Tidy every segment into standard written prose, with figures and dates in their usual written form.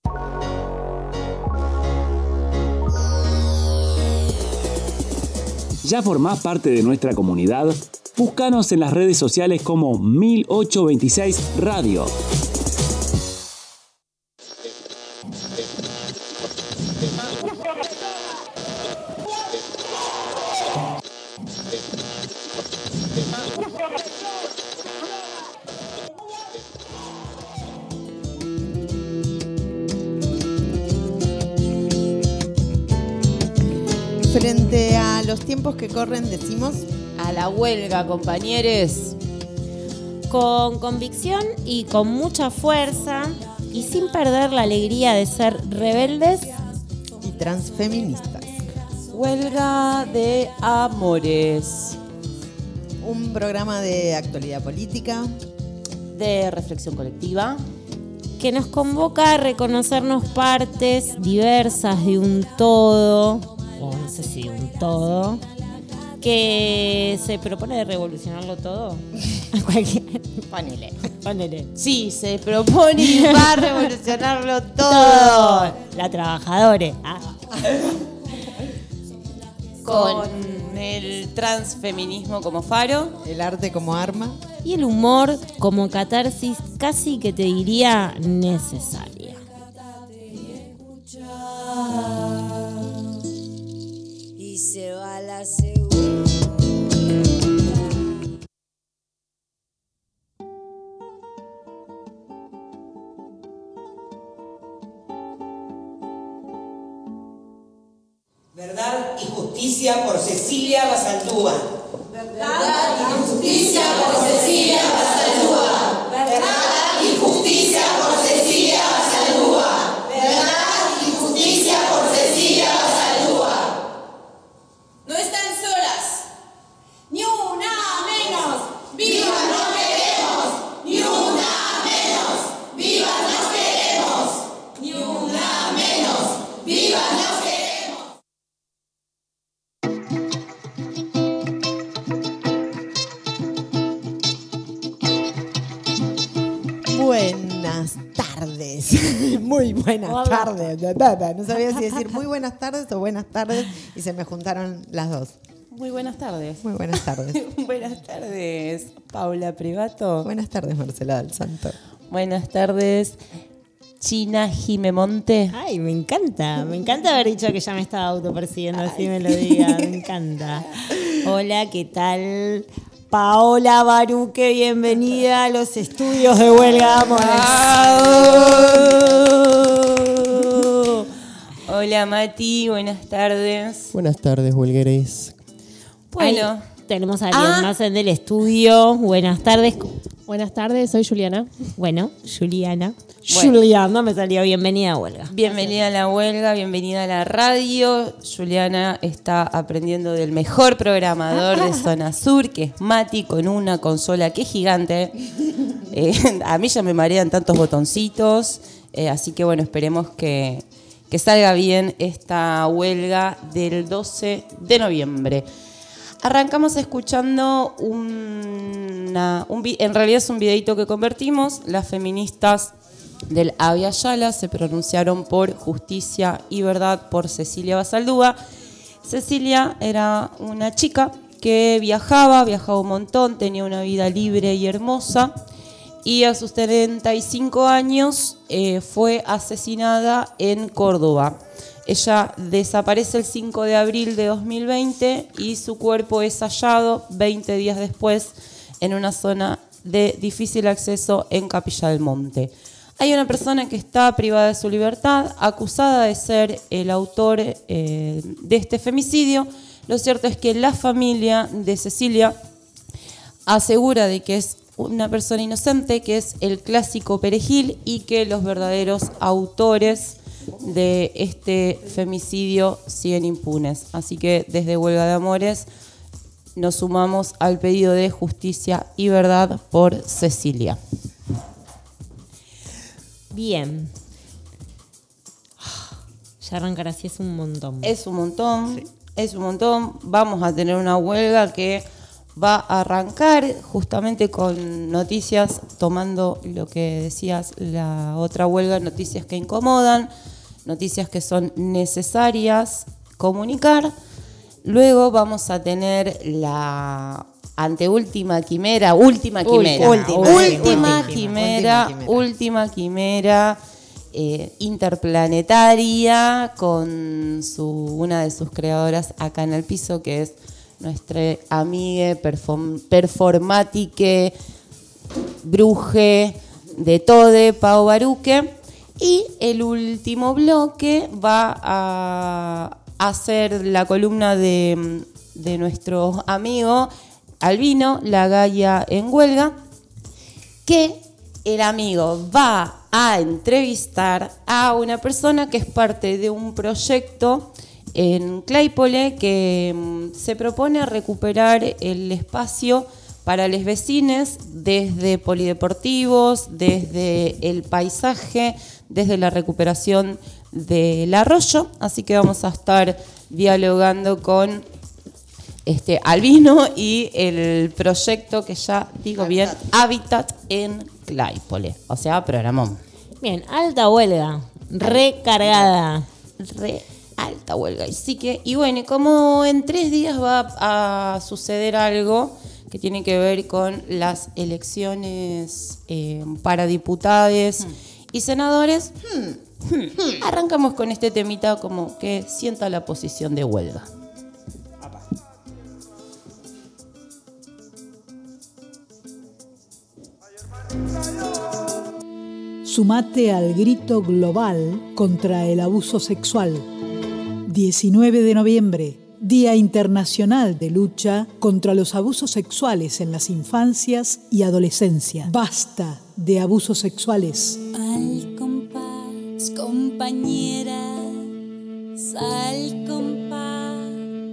¿Ya formás parte de nuestra comunidad? Búscanos en las redes sociales como 1826 Radio. Frente a los tiempos que corren, decimos a la huelga, compañeros. Con convicción y con mucha fuerza y sin perder la alegría de ser rebeldes y transfeministas. Huelga de amores. Un programa de actualidad política, de reflexión colectiva, que nos convoca a reconocernos partes diversas de un todo, o no sé si un todo, que se propone revolucionarlo todo. Ponele. Sí, se propone y va a revolucionarlo todo. La trabajadora. Con el transfeminismo como faro, el arte como arma y el humor como catarsis casi que te diría necesaria. Y se va la segunda. Verdad y justicia por Cecilia Basaldúa. Verdad y justicia por Cecilia Basaldúa. Verdad y justicia por Cecilia Basaldúa. Verdad y justicia por Cecilia Basaldúa. No están solas. Ni una menos. ¡Viva no queremos! Ni una menos. ¡Viva no queremos! Ni una menos. ¡Viva no queremos! Buenas tardes. Muy buenas tardes. No sabía si decir muy buenas tardes o buenas tardes y se me juntaron las dos. Muy buenas tardes. Muy buenas tardes. Buenas tardes, Paula Privato. Buenas tardes, Marcela del Santo. Buenas tardes, China Jimemonte. Ay, me encanta haber dicho que ya me estaba autopercibiendo, así me lo diga, me encanta. Hola, ¿qué tal? Paola Baruque, bienvenida a los estudios de Huelga Amores. Hola Mati, buenas tardes. Buenas tardes, huelgueres. Bueno, ahí tenemos a alguien más en el estudio. Buenas tardes. Buenas tardes, soy Juliana. Bueno, Juliana. Juliana, me salió bienvenida a Huelga. Bienvenida a la huelga, bienvenida a la radio. Juliana está aprendiendo del mejor programador de Zona Sur, que es Mati, con una consola que es gigante. A mí ya me marean tantos botoncitos, así que bueno, esperemos que salga bien esta huelga del 12 de noviembre. Arrancamos escuchando en realidad es un videito que convertimos. Las feministas del Avia Yala se pronunciaron por justicia y verdad por Cecilia Basaldúa. Cecilia era una chica que viajaba un montón, tenía una vida libre y hermosa, y a sus 35 años fue asesinada en Córdoba. Ella desaparece el 5 de abril de 2020 y su cuerpo es hallado 20 días después en una zona de difícil acceso en Capilla del Monte. Hay una persona que está privada de su libertad, acusada de ser el autor de este femicidio. Lo cierto es que la familia de Cecilia asegura de que es una persona inocente, que es el clásico perejil, y que los verdaderos autores de este femicidio siguen impunes. Así que desde Huelga de Amores nos sumamos al pedido de justicia y verdad por Cecilia. Bien. Ya arrancar así es un montón. Es un montón, sí. Es un montón. Vamos a tener una huelga que va a arrancar justamente con noticias, tomando lo que decías, la otra huelga, noticias que incomodan, noticias que son necesarias comunicar. Luego vamos a tener la última quimera interplanetaria con una de sus creadoras acá en el piso, que es nuestra amiga performática, bruje de todo, Pau Baruque. Y el último bloque va a hacer la columna de nuestro amigo Albino, La Gaia en Huelga, que el amigo va a entrevistar a una persona que es parte de un proyecto en Claypole que se propone recuperar el espacio para los vecinos desde polideportivos, desde el paisaje, desde la recuperación del arroyo. Así que vamos a estar dialogando con Albino y el proyecto que ya digo bien, Hábitat en Claypole. O sea, programón. Bien, alta huelga, recargada. Alta huelga. Así que, y bueno, como en 3 días va a suceder algo que tiene que ver con las elecciones para diputados y senadores, arrancamos con este temita como que sienta la posición de huelga. Sumate al grito global contra el abuso sexual. 19 de noviembre, Día Internacional de Lucha contra los Abusos Sexuales en las Infancias y Adolescencia. Basta de abusos sexuales. Al compás, compañeras, al compás.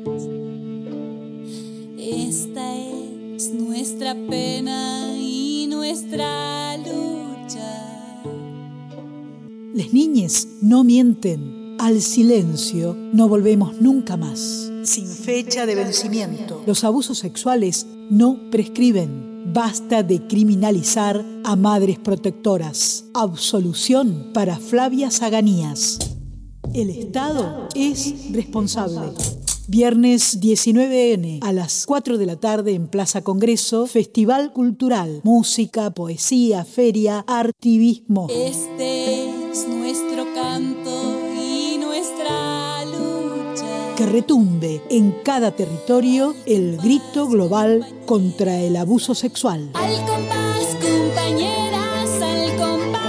Esta es nuestra pena y nuestra lucha. Las niñas no mienten. Al silencio no volvemos nunca más. Sin fecha de vencimiento. Los abusos sexuales no prescriben. Basta de criminalizar a madres protectoras. Absolución para Flavia Zaganías. El Estado es responsable. Viernes 19N a las 4 de la tarde en Plaza Congreso, Festival Cultural, música, poesía, feria, artivismo. Este es nuestro canto y nuestra lucha. Que retumbe en cada territorio el grito global contra el abuso sexual. Al compás, compañeras, al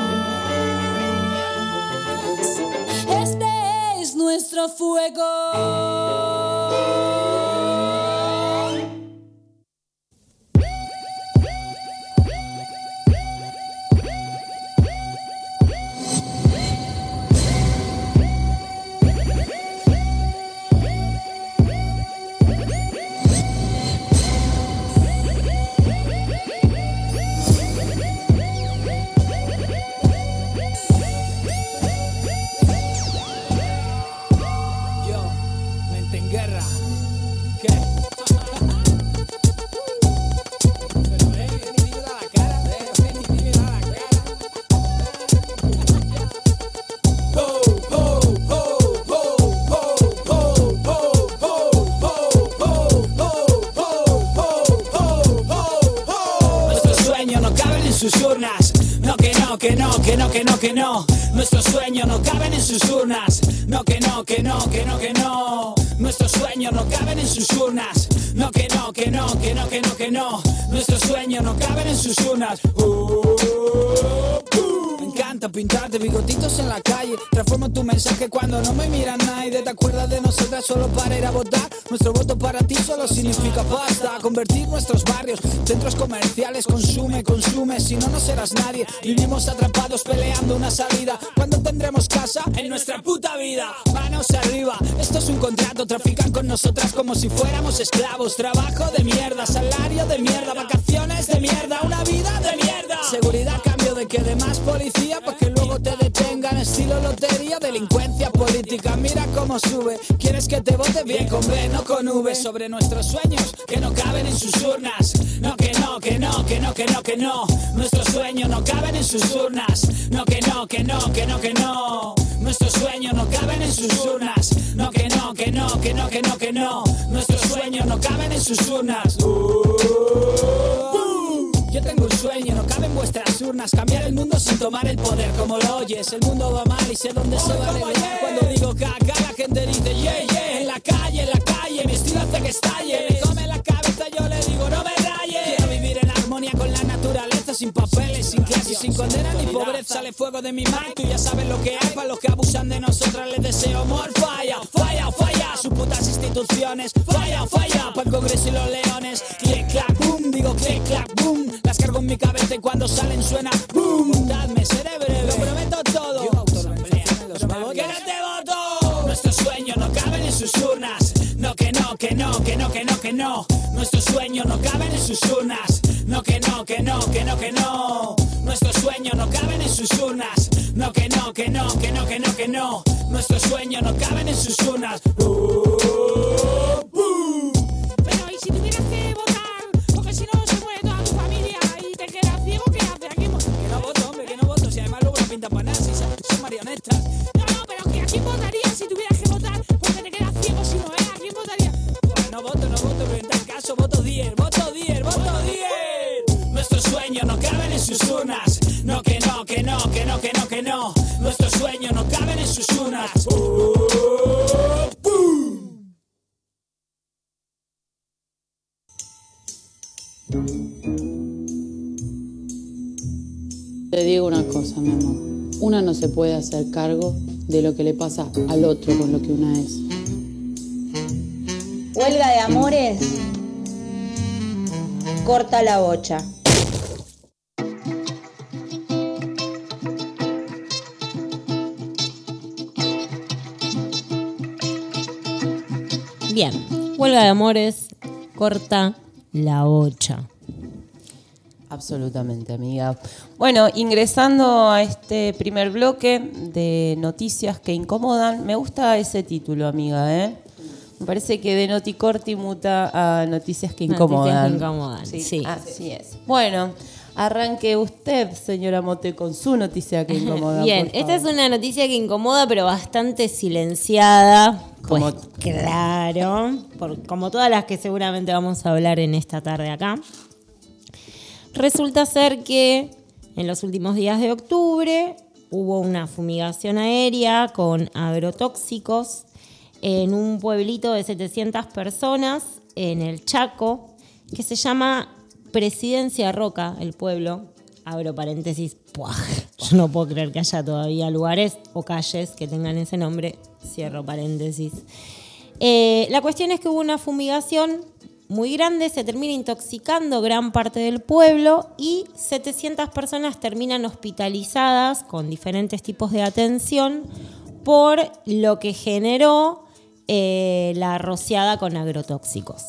compás. Este es nuestro fuego. Que no, nuestros sueños no caben en sus urnas. No, que no, que no, que no, que no. Nuestros sueños no caben en sus urnas. No, que no, que no, que no, que no, que no. Nuestros sueños no caben en sus urnas. Me encanta pintarte bigotitos en la calle. Transformo tu mensaje cuando no me mira nadie. ¿Te acuerdas de nosotras solo para ir a votar? Nuestro voto para ti solo significa pasta. Convertir nuestros barrios, centros comerciales. Consume, consume, si no, no serás nadie. Vivimos atrapados peleando una salida. ¿Cuándo tendremos casa? En nuestra puta vida. Manos arriba, esto es un contrato. Trafican con nosotras como si fuéramos esclavos. Trabajo de mierda, salario de mierda, vacaciones de mierda, una vida de mierda. Seguridad a cambio de que de más policía, pues que luego te detengan. Estilo lotería, delincuencia política. política, mira cómo sube. ¿Quieres que te vote? Bien, con B, no con V. Sobre nuestros sueños que no caben en sus urnas. No, que no, que no, que no, que no, que no. Nuestros sueños no caben en sus urnas. No, que no, que no, que no, que no. Nuestros sueños no caben en sus urnas. No, que no, que no, que no, que no, que no. Nuestros sueños no caben en sus urnas. Yo tengo un sueño, no cabe en vuestras urnas. Cambiar el mundo sin tomar el poder, como lo oyes. El mundo va mal y sé dónde se va a arreglar. Cuando digo caca, la gente dice yeah, yeah. En la calle, mi estilo hace que estalle. Me come la cabeza, yo le digo no me rayes. Quiero vivir en armonía con la naturaleza, sin papeles, sin clases, sin condena ni pobreza. Sale fuego de mi mind, tú ya sabes lo que hay. Para los que abusan de nosotras les deseo more falla. Falla, falla, sus putas instituciones. Falla, falla, para el Congreso y los leones. Click, clack, boom, digo click, clack, boom. Las cargo en mi cabeza y cuando salen suena boom. Dadme, seré breve, lo prometo todo. Que no te voto. Nuestros sueños no caben en sus urnas. No, que no, que no, que no, que no, que no. Nuestros sueños no caben en sus urnas. No, que no, que no, que no, que no. Nuestros sueños no caben en sus urnas. No, que no, que no, que no, que no, que no. Nuestros sueños no caben en sus urnas. Pero ¿y si tuvieras que votar? Porque si no se muere toda tu familia y te quedas ciego, ¿qué haces aquí? Que no voto, hombre, que no voto. Si además luego no pinta para nada, si son marionetas. No, pero ¿a quién votarías si tuvieras que votar? Porque te quedas ciego si no es. ¿A quién votarías? Pues no voto, pero en tal caso voto 10, voto 10, voto 10. Nuestros sueños no caben en sus urnas. No, que no, que no, que no, que no, que no. Nuestros sueños no caben en sus urnas. Te digo una cosa, mi amor. Una no se puede hacer cargo de lo que le pasa al otro con lo que una es. Huelga de amores. Corta la bocha. Bien, huelga de amores, corta la bocha. Absolutamente, amiga. Bueno, ingresando a este primer bloque de noticias que incomodan, me gusta ese título, amiga, ¿eh? Me parece que de Noticorti muta a noticias que incomodan. Noticias que incomodan, sí. Así es. Bueno, arranque usted, señora Mote, con su noticia que incomoda. Bien, esta es una noticia que incomoda, pero bastante silenciada. Pues claro, como todas las que seguramente vamos a hablar en esta tarde acá. Resulta ser que en los últimos días de octubre hubo una fumigación aérea con agrotóxicos en un pueblito de 700 personas en el Chaco, que se llama Presidencia Roca, el pueblo. Abro paréntesis, yo no puedo creer que haya todavía lugares o calles que tengan ese nombre. Cierro paréntesis. La cuestión es que hubo una fumigación muy grande, se termina intoxicando gran parte del pueblo y 700 personas terminan hospitalizadas con diferentes tipos de atención por lo que generó la rociada con agrotóxicos.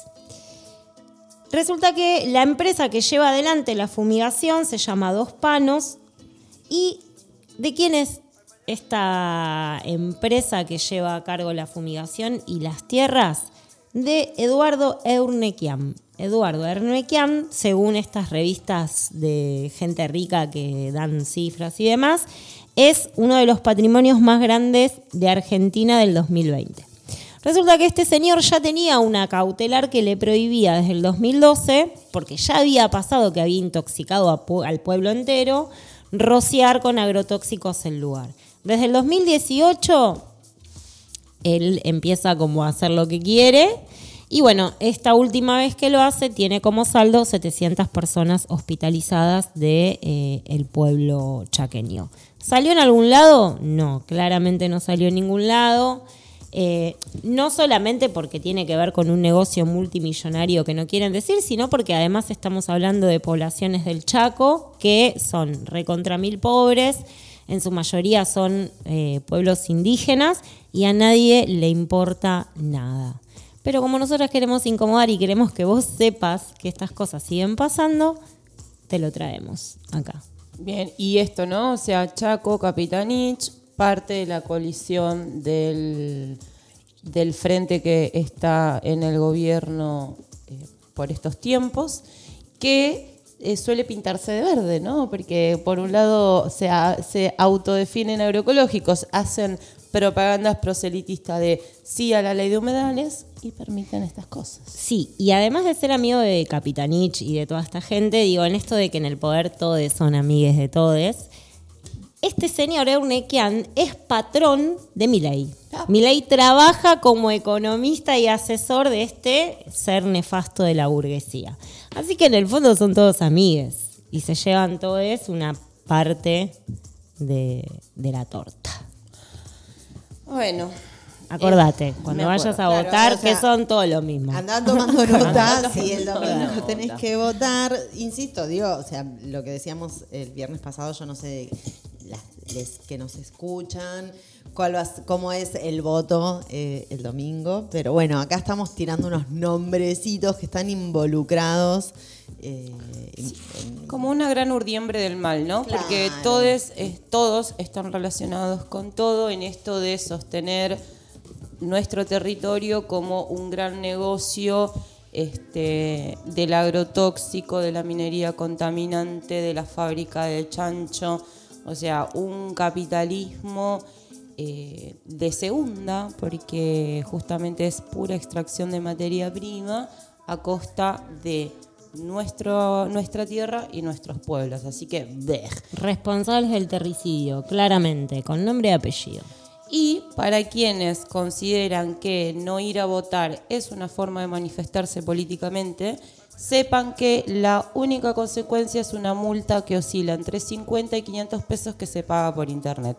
Resulta que la empresa que lleva adelante la fumigación se llama Dos Panos. ¿Y de quién es esta empresa que lleva a cargo la fumigación y las tierras? De Eduardo Eurnequian. Eduardo Eurnequian, según estas revistas de gente rica que dan cifras y demás, es uno de los patrimonios más grandes de Argentina del 2020. Resulta que este señor ya tenía una cautelar que le prohibía desde el 2012, porque ya había pasado que había intoxicado al pueblo entero, rociar con agrotóxicos el lugar. Desde el 2018, él empieza como a hacer lo que quiere y bueno, esta última vez que lo hace tiene como saldo 700 personas hospitalizadas del pueblo chaqueño. ¿Salió en algún lado? No, claramente no salió en ningún lado. No solamente porque tiene que ver con un negocio multimillonario que no quieren decir, sino porque además estamos hablando de poblaciones del Chaco que son recontra mil pobres, en su mayoría son pueblos indígenas y a nadie le importa nada. Pero como nosotros queremos incomodar y queremos que vos sepas que estas cosas siguen pasando, te lo traemos acá. Bien, y esto, ¿no? O sea, Chaco, Capitanich, parte de la coalición del frente que está en el gobierno por estos tiempos, que suele pintarse de verde, ¿no? Porque por un lado se autodefinen agroecológicos, hacen propagandas proselitistas de sí a la ley de humedales y permiten estas cosas. Sí, y además de ser amigo de Capitanich y de toda esta gente, digo, en esto de que en el poder todes son amigues de todes, este señor Eurnequian es patrón de Milei. Milei trabaja como economista y asesor de este ser nefasto de la burguesía. Así que en el fondo son todos amigues y se llevan todos una parte de la torta. Bueno, acordate, cuando vayas a votar, claro, o sea, que son todos lo mismo. Andá tomando nota, si el domingo tenés que votar. Insisto, digo, o sea, lo que decíamos el viernes pasado, yo no sé, les que nos escuchan, cómo es el voto el domingo, pero bueno, acá estamos tirando unos nombrecitos que están involucrados. Como una gran urdiembre del mal, ¿no? Claro. Porque todos están relacionados con todo en esto de sostener nuestro territorio como un gran negocio del agrotóxico, de la minería contaminante, de la fábrica del chancho, o sea, un capitalismo de segunda, porque justamente es pura extracción de materia prima a costa de nuestra tierra y nuestros pueblos. Así que, responsables del terricidio, claramente, con nombre y apellido. Y para quienes consideran que no ir a votar es una forma de manifestarse políticamente, sepan que la única consecuencia es una multa que oscila entre 50 y 500 pesos que se paga por internet.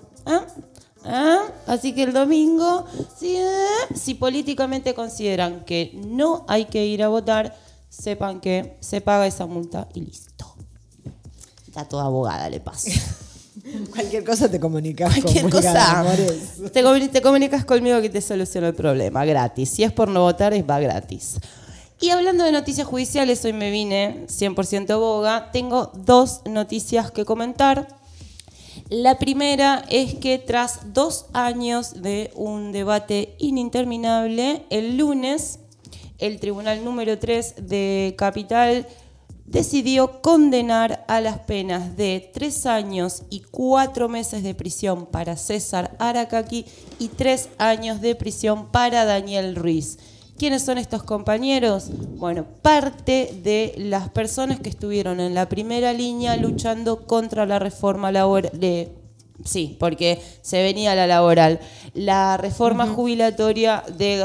Así que el domingo, si políticamente consideran que no hay que ir a votar, sepan que se paga esa multa y listo. Está toda abogada, le paso. Cualquier cosa te comunicas. Cualquier cosa. Te comunicas conmigo que te soluciono el problema, gratis. Si es por no votar, va gratis. Y hablando de noticias judiciales, hoy me vine 100% boga. Tengo 2 noticias que comentar. La primera es que tras 2 años de un debate ininterminable, el lunes el Tribunal número 3 de Capital decidió condenar a las penas de 3 años y 4 meses de prisión para César Aracaki y 3 años de prisión para Daniel Ruiz. ¿Quiénes son estos compañeros? Bueno, parte de las personas que estuvieron en la primera línea luchando contra la reforma laboral. Sí, porque se venía la laboral. La reforma jubilatoria del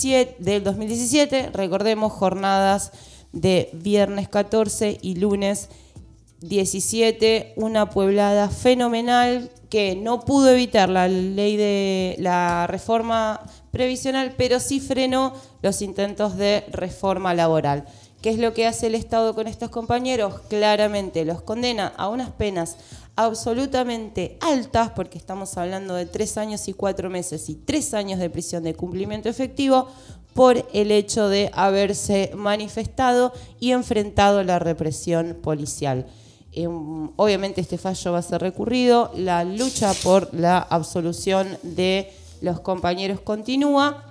2017, recordemos, jornadas de viernes 14 y lunes 17, una pueblada fenomenal que no pudo evitar la ley de la reforma previsional, pero sí frenó los intentos de reforma laboral. ¿Qué es lo que hace el Estado con estos compañeros? Claramente los condena a unas penas absolutamente altas, porque estamos hablando de 3 años y 4 meses y 3 años de prisión de cumplimiento efectivo por el hecho de haberse manifestado y enfrentado la represión policial. Obviamente este fallo va a ser recurrido, la lucha por la absolución de los compañeros continúa.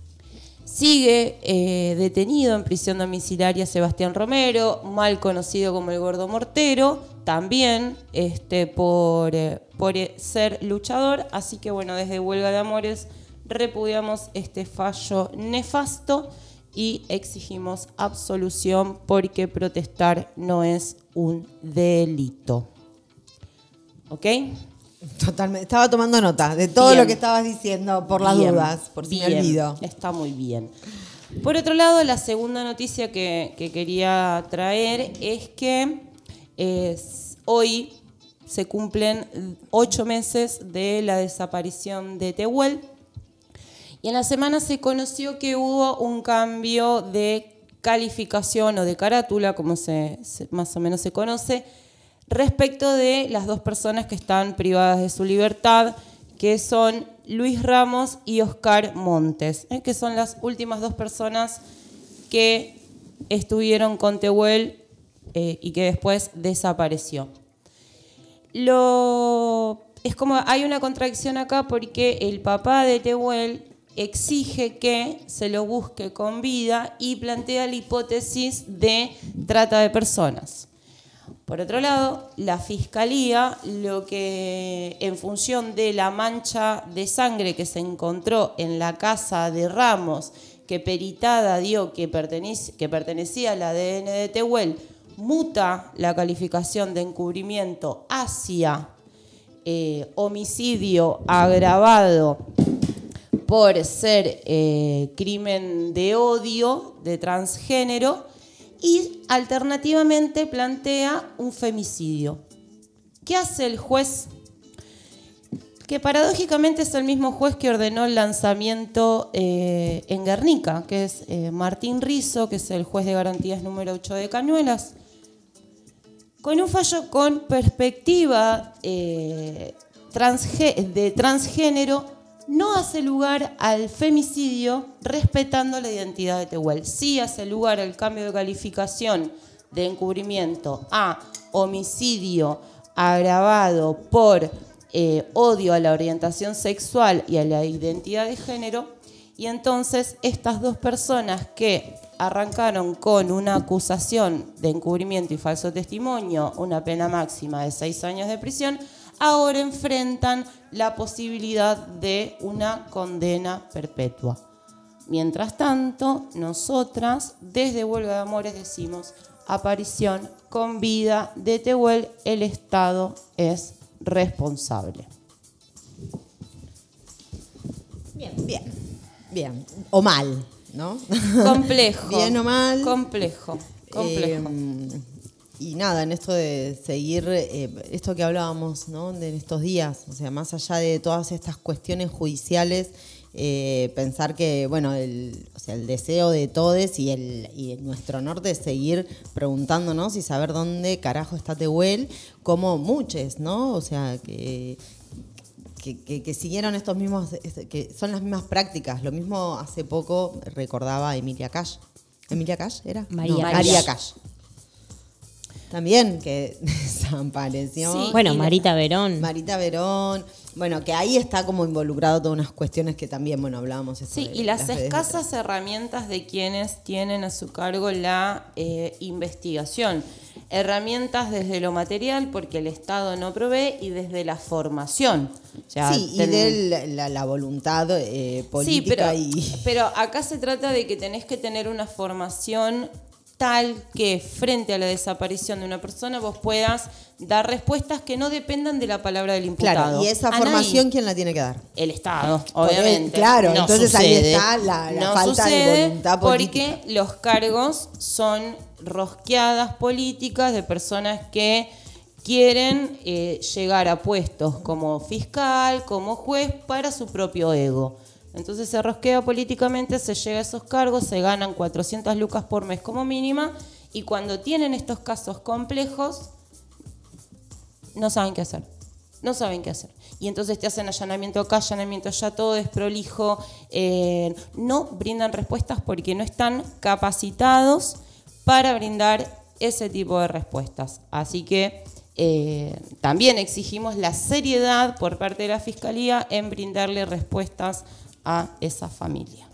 Sigue detenido en prisión domiciliaria Sebastián Romero, mal conocido como el Gordo Mortero, también por ser luchador. Así que bueno, desde Huelga de Amores repudiamos este fallo nefasto y exigimos absolución porque protestar no es un delito. ¿Ok? Totalmente. Estaba tomando nota de todo lo que estabas diciendo por las dudas, por si me olvido. Está muy bien. Por otro lado, la segunda noticia que quería traer es que hoy se cumplen 8 meses de la desaparición de Tehuel. Y en la semana se conoció que hubo un cambio de calificación o de carátula, como más o menos se conoce, respecto de las 2 personas que están privadas de su libertad, que son Luis Ramos y Oscar Montes, que son las últimas 2 personas que estuvieron con Tehuel y que después desapareció. Lo es como hay una contradicción acá porque el papá de Tehuel exige que se lo busque con vida y plantea la hipótesis de trata de personas. Por otro lado, la Fiscalía, lo que en función de la mancha de sangre que se encontró en la casa de Ramos, que peritada dio que pertenecía al ADN de Tehuel, muta la calificación de encubrimiento hacia homicidio agravado por ser crimen de odio, de transgénero, y alternativamente plantea un femicidio. ¿Qué hace el juez? Que paradójicamente es el mismo juez que ordenó el lanzamiento en Guernica, que es Martín Rizzo, que es el juez de garantías número 8 de Cañuelas, con un fallo con perspectiva de transgénero. No hace lugar al femicidio respetando la identidad de Tehuel. Sí hace lugar al cambio de calificación de encubrimiento a homicidio agravado por odio a la orientación sexual y a la identidad de género. Y entonces estas dos personas que arrancaron con una acusación de encubrimiento y falso testimonio, una pena máxima de 6 años de prisión, ahora enfrentan la posibilidad de una condena perpetua. Mientras tanto, nosotras desde Huelga de Amores decimos: aparición con vida de Tehuel, el Estado es responsable. Bien. O mal, ¿no? Complejo. Bien o mal. Complejo. Y nada, en esto de seguir, esto que hablábamos, ¿no?, de estos días, o sea, más allá de todas estas cuestiones judiciales, pensar que, bueno, el deseo de todes y nuestro norte es seguir preguntándonos y saber dónde carajo está Tehuel, como muchos, ¿no? O sea, que siguieron estos mismos, que son las mismas prácticas. Lo mismo hace poco recordaba a Emilia Cash. ¿Emilia Cash era? María Cash. También que desapareció. Sí. Bueno, Marita Verón. Bueno, que ahí está como involucrado todas unas cuestiones que también, bueno, hablábamos. Sí, y las escasas herramientas de quienes tienen a su cargo la investigación. Herramientas desde lo material, porque el Estado no provee, y desde la formación. O sea, y de la voluntad política. Sí, pero acá se trata de que tenés que tener una formación tal que frente a la desaparición de una persona vos puedas dar respuestas que no dependan de la palabra del imputado. Claro, y esa formación, ¿quién la tiene que dar? El Estado, obviamente. Claro, no entonces sucede, ahí está la falta de voluntad política. Porque los cargos son rosqueadas políticas de personas que quieren llegar a puestos como fiscal, como juez, para su propio ego. Entonces se rosquea políticamente, se llega a esos cargos, se ganan 400 lucas por mes como mínima, y cuando tienen estos casos complejos, no saben qué hacer. Y entonces te hacen allanamiento acá, allanamiento allá, todo desprolijo. No brindan respuestas porque no están capacitados para brindar ese tipo de respuestas. Así que también exigimos la seriedad por parte de la Fiscalía en brindarle respuestas a esa familia.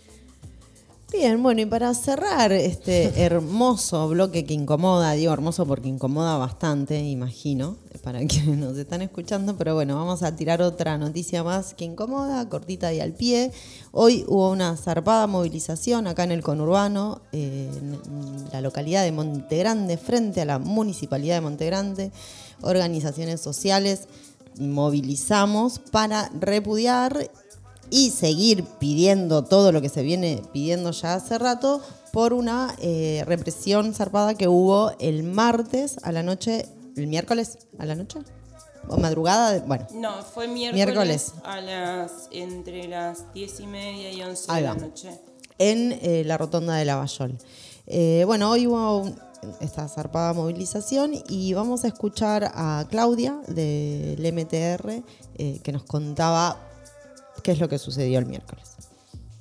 Bien, bueno, y para cerrar este hermoso bloque que incomoda, digo hermoso porque incomoda bastante, imagino, para quienes nos están escuchando, pero bueno, vamos a tirar otra noticia más que incomoda, cortita y al pie. Hoy hubo una zarpada movilización acá en el conurbano, en la localidad de Montegrande, frente a la Municipalidad de Montegrande. Organizaciones sociales movilizamos para repudiar y seguir pidiendo todo lo que se viene pidiendo ya hace rato por una represión zarpada que hubo el martes a la noche, el miércoles a la noche o madrugada, bueno. No, fue miércoles. Entre las 10:30 y 11 de la noche. En la rotonda de Lavallol. Bueno, hoy hubo esta zarpada movilización y vamos a escuchar a Claudia del MTR que nos contaba qué es lo que sucedió el miércoles.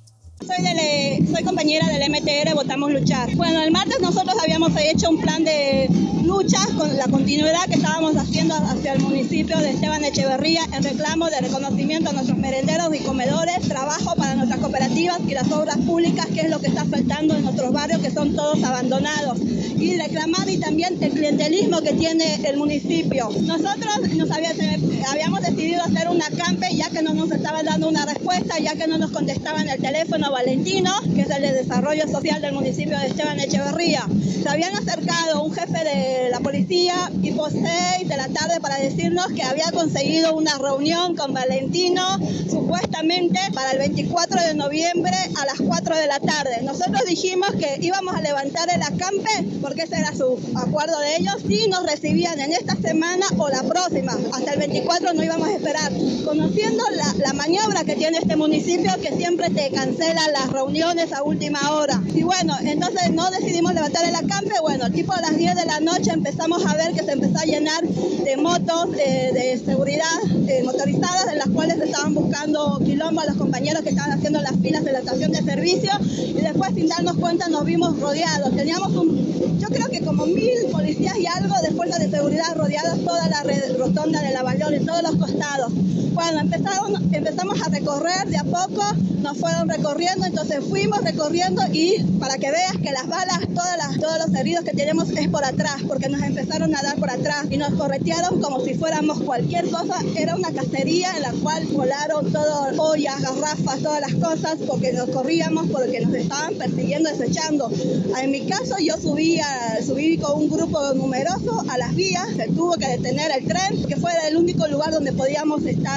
Soy compañera del MTR Votamos Luchar. Bueno, el martes nosotros habíamos hecho un plan de luchas con la continuidad que estábamos haciendo hacia el municipio de Esteban Echeverría en reclamo de reconocimiento a nuestros merenderos y comedores, trabajo para nuestras cooperativas y las obras públicas, que es lo que está faltando en nuestros barrios, que son todos abandonados, y reclamar y también el clientelismo que tiene el municipio. Nosotros habíamos decidido hacer un acampe ya que no nos estaban dando una respuesta, ya que no nos contestaban el teléfono Valentino, que es el de desarrollo social del municipio de Esteban Echeverría. Se habían acercado un jefe de la policía tipo 6 de la tarde para decirnos que había conseguido una reunión con Valentino supuestamente para el 24 de noviembre a las 4 de la tarde. Nosotros dijimos que íbamos a levantar el acampe porque ese era su acuerdo de ellos, si nos recibían en esta semana o la próxima. Hasta el 24 no íbamos a esperar. Conociendo la maniobra que tiene este municipio, que siempre te cancela las reuniones a última hora. Y bueno, entonces no decidimos levantar el acampe. Bueno, tipo a las 10 de la noche empezamos a ver que se empezó a llenar de motos de seguridad motorizadas, en las cuales estaban buscando quilombo a los compañeros que estaban haciendo las filas de la estación de servicio, y después, sin darnos cuenta, nos vimos rodeados. Teníamos yo creo que como 1000 policías y algo de fuerzas de seguridad rodeadas toda la rotonda de Lavallol, en todos los costados. Bueno, empezamos a recorrer de a poco, nos fueron recorriendo, entonces fuimos recorriendo, y para que veas que las balas, todos los heridos que tenemos es por atrás, porque nos empezaron a dar por atrás y nos corretearon como si fuéramos cualquier cosa. Era una cacería en la cual volaron todas ollas, garrafas, todas las cosas, porque nos corríamos, porque nos estaban persiguiendo, desechando. En mi caso, yo subí con un grupo numeroso a las vías, se tuvo que detener el tren, que fue el único lugar donde podíamos estar,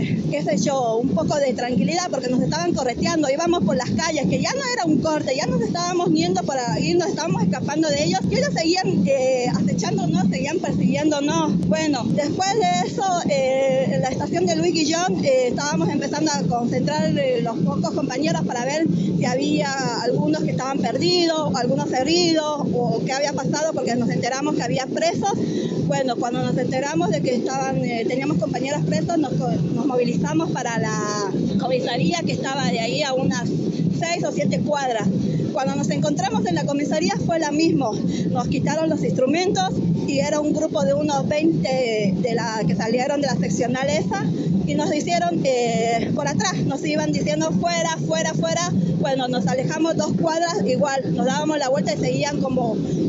un poco de tranquilidad, porque nos estaban correteando, íbamos por las calles, que ya no era un corte, ya nos estábamos yendo para irnos, estábamos escapando de ellos, y ellos seguían acechándonos, seguían persiguiéndonos. Bueno, después de eso, en la estación de Luis Guillón, estábamos empezando a concentrar los pocos compañeros para ver si había algunos que estaban perdidos, algunos heridos, o qué había pasado, porque nos enteramos que había presos. Bueno, cuando nos enteramos de que teníamos compañeros presos, nos movilizamos para la comisaría, que estaba de ahí a unas 6 o 7 cuadras. Cuando nos encontramos en la comisaría fue la misma. Nos quitaron los instrumentos y era un grupo de unos 20 que salieron de la seccional esa, y nos hicieron por atrás, nos iban diciendo fuera, fuera, fuera. Bueno, nos alejamos 2 cuadras, igual nos dábamos la vuelta y seguían como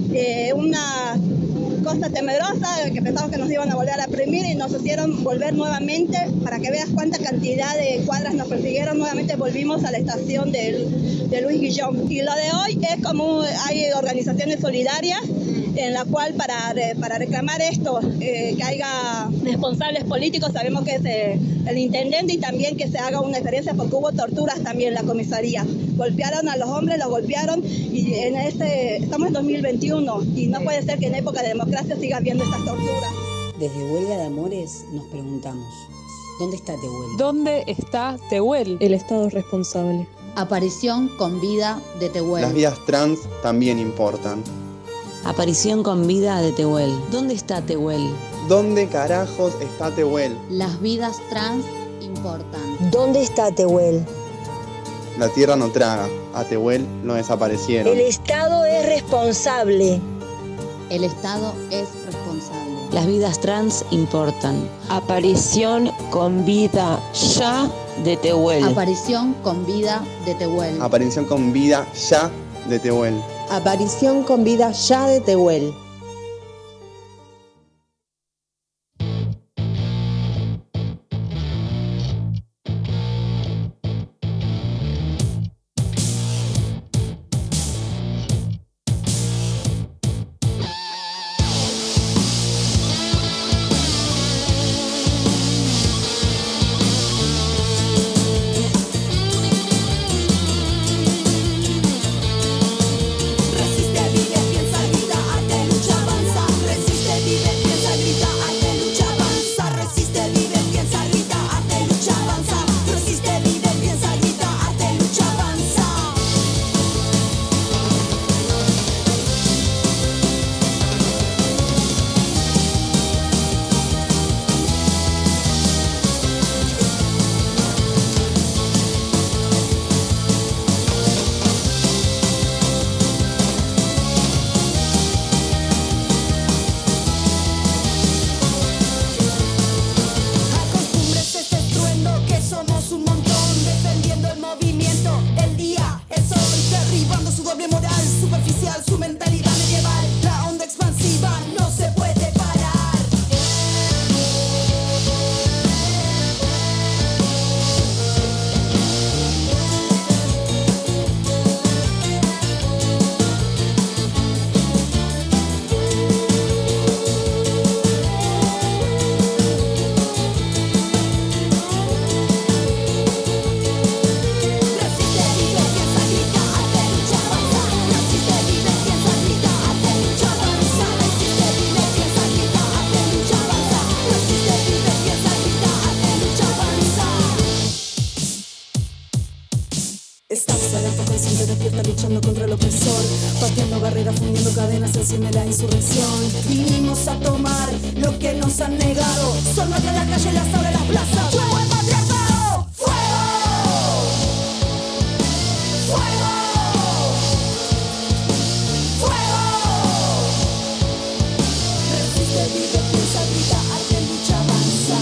una cosa temerosa, que pensamos que nos iban a volver a reprimir, y nos hicieron volver nuevamente. Para que veas cuánta cantidad de cuadras nos persiguieron, nuevamente volvimos a la estación de Luis Guillón. Y lo de hoy es como hay organizaciones solidarias en la cual para reclamar esto, que haya responsables políticos, sabemos que es el intendente, y también que se haga una experiencia, porque hubo torturas también en la comisaría. Golpearon a los hombres, los golpearon, y estamos en 2021 y no puede ser que en época de democracia siga habiendo estas torturas. Desde Huelga de Amores nos preguntamos, ¿dónde está Tehuel? ¿Dónde está Tehuel? El Estado es responsable. Aparición con vida de Tehuel. Las vidas trans también importan. Aparición con vida de Tehuel. ¿Dónde está Tehuel? ¿Dónde carajos está Tehuel? Las vidas trans importan. ¿Dónde está Tehuel? La tierra no traga, a Tehuel lo desaparecieron. El Estado es responsable. El Estado es responsable. Las vidas trans importan. Aparición con vida ya de Tehuel. Aparición con vida de Tehuel. Aparición con vida ya de Tehuel. Aparición con vida ya de Tehuel. Resiste, vive, piensa, vida, arte, lucha. vive, piensa, grita, arte, lucha, avanza. Estamos alerta, consciente, despierta, luchando contra el opresor, pateando barreras, fundiendo cadenas, se enciende la insurrección. Vinimos a tomar lo que nos han negado, solo que en la calle, las aulas, las plazas. ¡Fuego al patriarcado! ¡Fuego! ¡Fuego! ¡Fuego! Resiste, vive, piensa, grita, arte, lucha, avanza.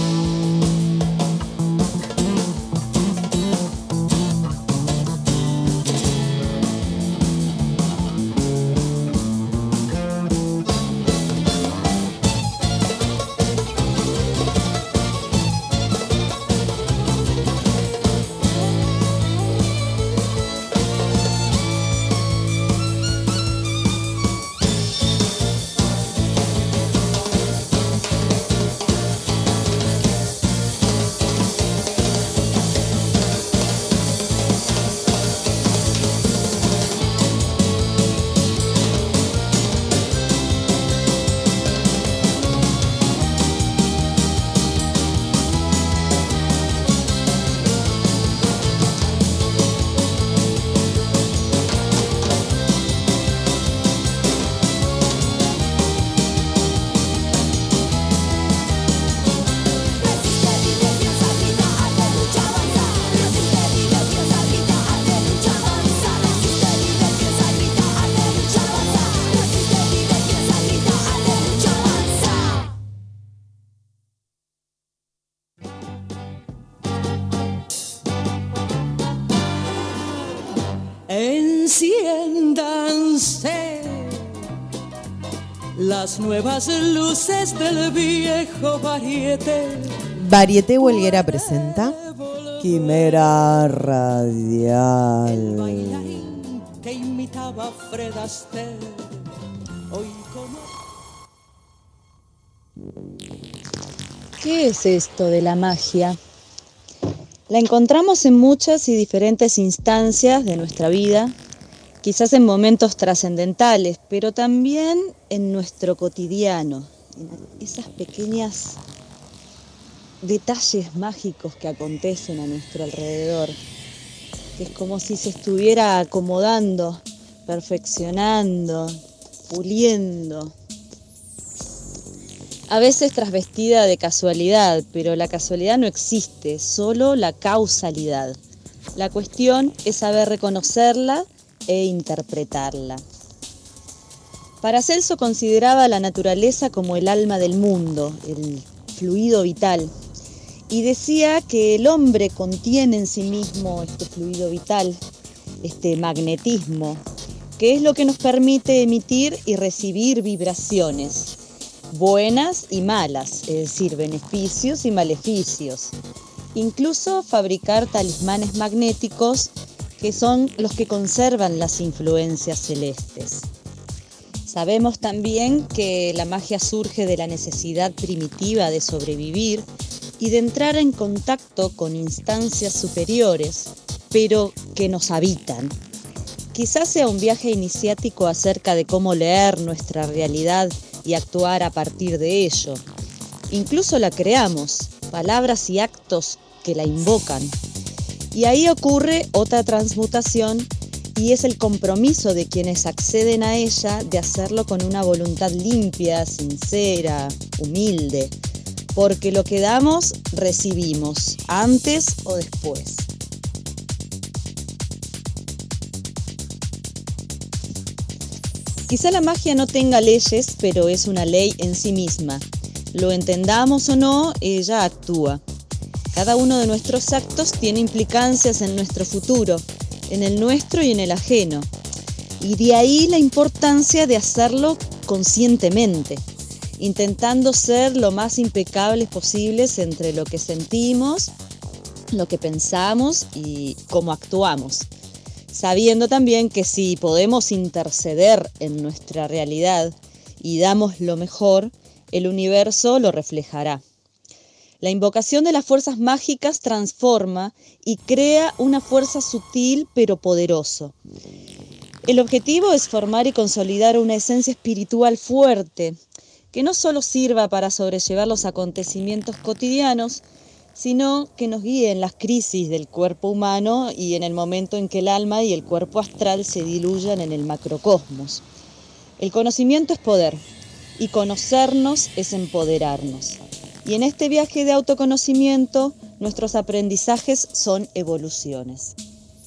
Enciéndanse las nuevas luces del viejo Varieté. Varieté Huelguera presenta Quimera Radial. Que imitaba a Fred Astaire. Hoy como... ¿Qué es esto de la magia? La encontramos en muchas y diferentes instancias de nuestra vida, quizás en momentos trascendentales, pero también en nuestro cotidiano, en esas pequeñas detalles mágicos que acontecen a nuestro alrededor, que es como si se estuviera acomodando, perfeccionando, puliendo. A veces trasvestida de casualidad, pero la casualidad no existe, solo la causalidad. La cuestión es saber reconocerla e interpretarla. Paracelso consideraba la naturaleza como el alma del mundo, el fluido vital, y decía que el hombre contiene en sí mismo este fluido vital, este magnetismo, que es lo que nos permite emitir y recibir vibraciones, buenas y malas, es decir, beneficios y maleficios. Incluso fabricar talismanes magnéticos que son los que conservan las influencias celestes. Sabemos también que la magia surge de la necesidad primitiva de sobrevivir y de entrar en contacto con instancias superiores, pero que nos habitan. Quizás sea un viaje iniciático acerca de cómo leer nuestra realidad y actuar a partir de ello. Incluso la creamos, palabras y actos que la invocan. Y ahí ocurre otra transmutación y es el compromiso de quienes acceden a ella de hacerlo con una voluntad limpia, sincera, humilde, porque lo que damos, recibimos, antes o después. Quizá la magia no tenga leyes, pero es una ley en sí misma. Lo entendamos o no, ella actúa. Cada uno de nuestros actos tiene implicancias en nuestro futuro, en el nuestro y en el ajeno. Y de ahí la importancia de hacerlo conscientemente, intentando ser lo más impecables posibles entre lo que sentimos, lo que pensamos y cómo actuamos. Sabiendo también que si podemos interceder en nuestra realidad y damos lo mejor, el universo lo reflejará. La invocación de las fuerzas mágicas transforma y crea una fuerza sutil pero poderoso. El objetivo es formar y consolidar una esencia espiritual fuerte que no solo sirva para sobrellevar los acontecimientos cotidianos, sino que nos guíe en las crisis del cuerpo humano y en el momento en que el alma y el cuerpo astral se diluyan en el macrocosmos. El conocimiento es poder y conocernos es empoderarnos. Y en este viaje de autoconocimiento, nuestros aprendizajes son evoluciones.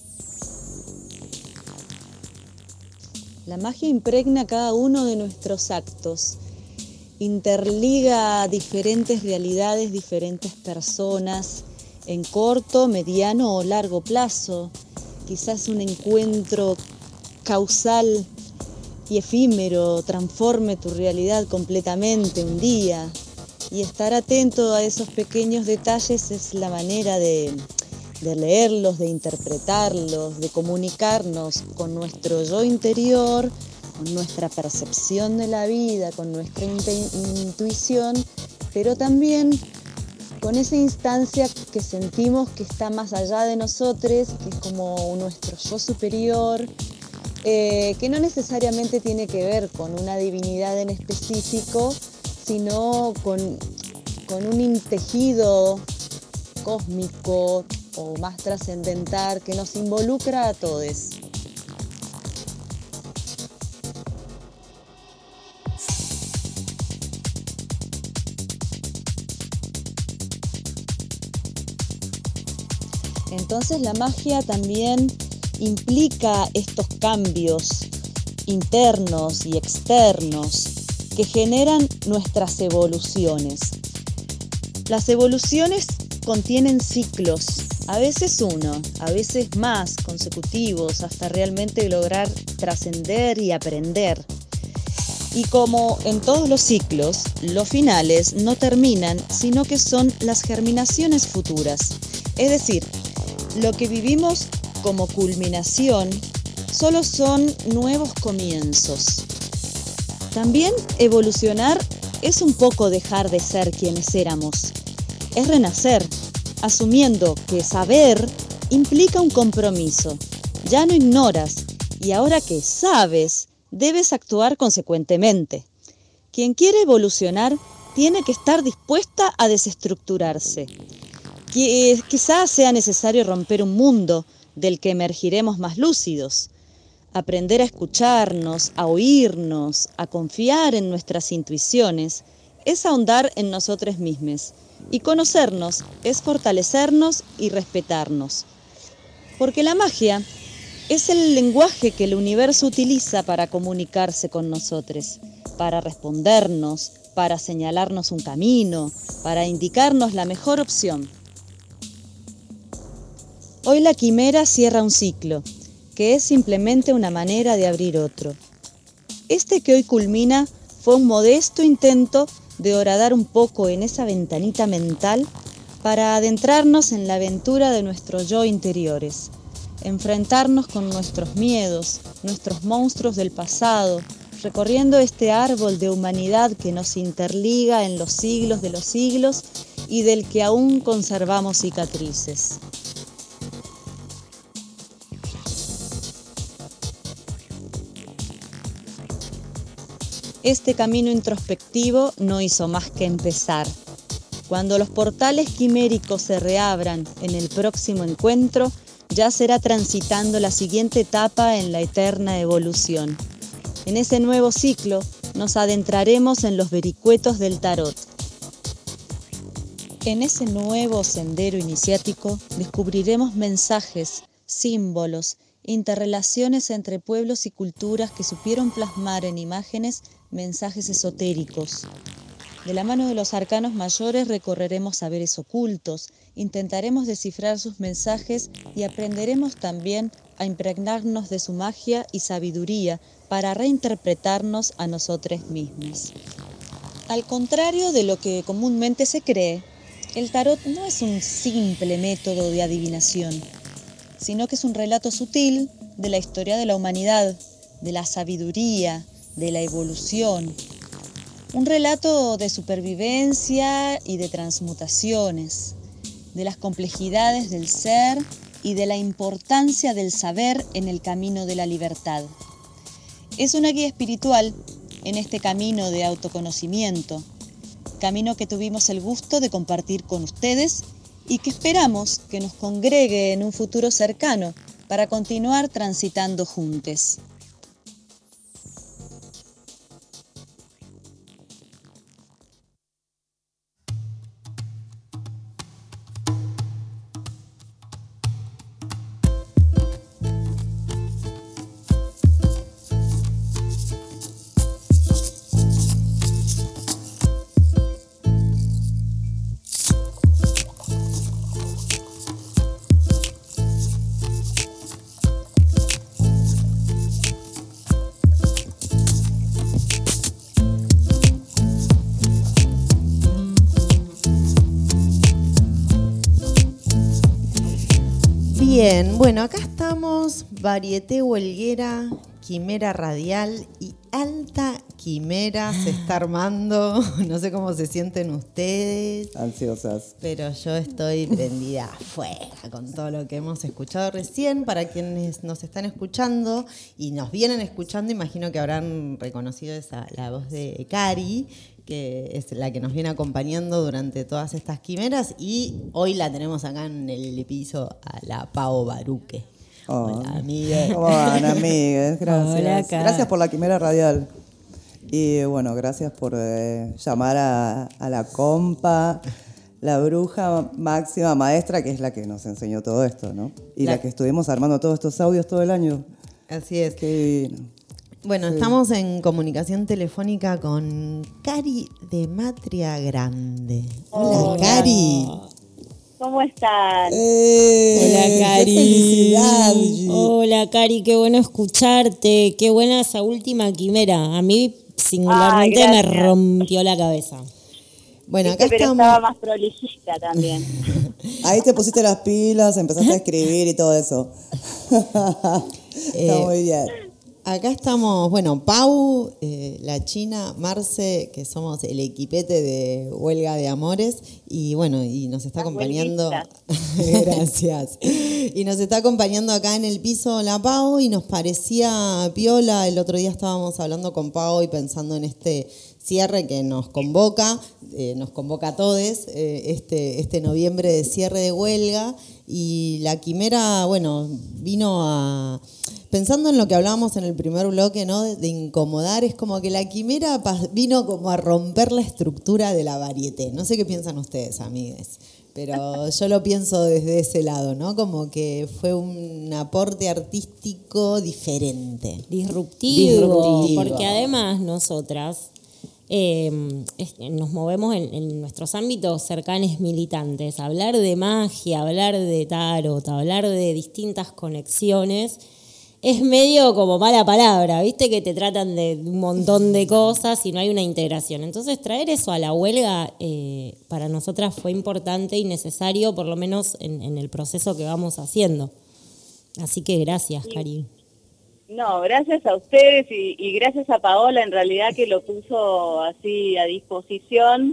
La magia impregna cada uno de nuestros actos, interliga diferentes realidades, diferentes personas, en corto, mediano o largo plazo. Quizás un encuentro causal y efímero transforme tu realidad completamente un día. Y estar atento a esos pequeños detalles es la manera de leerlos, de interpretarlos, de comunicarnos con nuestro yo interior, con nuestra percepción de la vida, con nuestra intuición, pero también con esa instancia que sentimos que está más allá de nosotros, que es como nuestro yo superior, que no necesariamente tiene que ver con una divinidad en específico, sino con un tejido cósmico o más trascendental que nos involucra a todos. Entonces la magia también implica estos cambios internos y externos que generan nuestras evoluciones. Las evoluciones contienen ciclos, a veces uno, a veces más consecutivos, hasta realmente lograr trascender y aprender. Y como en todos los ciclos, los finales no terminan, sino que son las germinaciones futuras. Es decir, lo que vivimos como culminación solo son nuevos comienzos. También evolucionar es un poco dejar de ser quienes éramos. Es renacer, asumiendo que saber implica un compromiso. Ya no ignoras, y ahora que sabes, debes actuar consecuentemente. Quien quiere evolucionar tiene que estar dispuesta a desestructurarse. Quizás sea necesario romper un mundo del que emergiremos más lúcidos. Aprender a escucharnos, a oírnos, a confiar en nuestras intuiciones, es ahondar en nosotros mismos. Y conocernos es fortalecernos y respetarnos. Porque la magia es el lenguaje que el universo utiliza para comunicarse con nosotros, para respondernos, para señalarnos un camino, para indicarnos la mejor opción. Hoy la quimera cierra un ciclo, que es simplemente una manera de abrir otro. Este que hoy culmina fue un modesto intento de horadar un poco en esa ventanita mental para adentrarnos en la aventura de nuestros yo interiores, enfrentarnos con nuestros miedos, nuestros monstruos del pasado, recorriendo este árbol de humanidad que nos interliga en los siglos de los siglos y del que aún conservamos cicatrices. Este camino introspectivo no hizo más que empezar. Cuando los portales quiméricos se reabran en el próximo encuentro, ya será transitando la siguiente etapa en la eterna evolución. En ese nuevo ciclo nos adentraremos en los vericuetos del tarot. En ese nuevo sendero iniciático descubriremos mensajes, símbolos, interrelaciones entre pueblos y culturas que supieron plasmar en imágenes mensajes esotéricos. De la mano de los arcanos mayores recorreremos saberes ocultos, intentaremos descifrar sus mensajes y aprenderemos también a impregnarnos de su magia y sabiduría para reinterpretarnos a nosotros mismos. Al contrario de lo que comúnmente se cree, el tarot no es un simple método de adivinación, sino que es un relato sutil de la historia de la humanidad, de la sabiduría, de la evolución. Un relato de supervivencia y de transmutaciones, de las complejidades del ser y de la importancia del saber en el camino de la libertad. Es una guía espiritual en este camino de autoconocimiento, camino que tuvimos el gusto de compartir con ustedes y que esperamos que nos congregue en un futuro cercano para continuar transitando juntos. Bien, bueno, acá estamos, Varieté Huelguera, Quimera Radial y Alta Quimera se está armando. No sé cómo se sienten ustedes. Ansiosas. Pero yo estoy prendida afuera con todo lo que hemos escuchado recién. Para quienes nos están escuchando y nos vienen escuchando, imagino que habrán reconocido la voz de Cari, que es la que nos viene acompañando durante todas estas quimeras, y hoy la tenemos acá en el piso a la Pao Baruque. Hola, amigues. ¿Cómo van, amigues? Gracias. Hola, Gracias por la Quimera Radial. Y bueno, gracias por llamar a la compa, la bruja máxima maestra, que es la que nos enseñó todo esto, ¿no? Y la que estuvimos armando todos estos audios todo el año. Así es. Qué divino. Bueno, estamos en comunicación telefónica con Cari de Matria Grande. Hola, Cari. ¿Cómo están? Hola, Cari. ¡Qué felicidad! Hola, Cari, qué bueno escucharte. Qué buena esa última quimera. A mí singularmente me rompió la cabeza. Bueno, acá pero estamos. Estaba más prolijita también. Ahí te pusiste las pilas, empezaste a escribir y todo eso. Está muy bien. Acá estamos, bueno, Pau, la China, Marce, que somos el equipete de Huelga de Amores, y bueno, y nos está acompañando. Gracias. Y nos está acompañando acá en el piso la Pau, y nos parecía piola. El otro día estábamos hablando con Pau y pensando en este cierre que nos convoca a todos, este noviembre de cierre de huelga, y la quimera, bueno, vino a... Pensando en lo que hablábamos en el primer bloque, ¿no? De incomodar, es como que la quimera vino como a romper la estructura de la varieté. No sé qué piensan ustedes, amigues, pero yo lo pienso desde ese lado, ¿no? Como que fue un aporte artístico diferente. Disruptivo. Porque además nosotras nos movemos en nuestros ámbitos cercanos militantes. Hablar de magia, hablar de tarot, hablar de distintas conexiones es medio como mala palabra, ¿viste? Que te tratan de un montón de cosas y no hay una integración. Entonces traer eso a la huelga para nosotras fue importante y necesario, por lo menos en el proceso que vamos haciendo. Así que gracias, Cari. No, gracias a ustedes y gracias a Paola, en realidad, que lo puso así a disposición.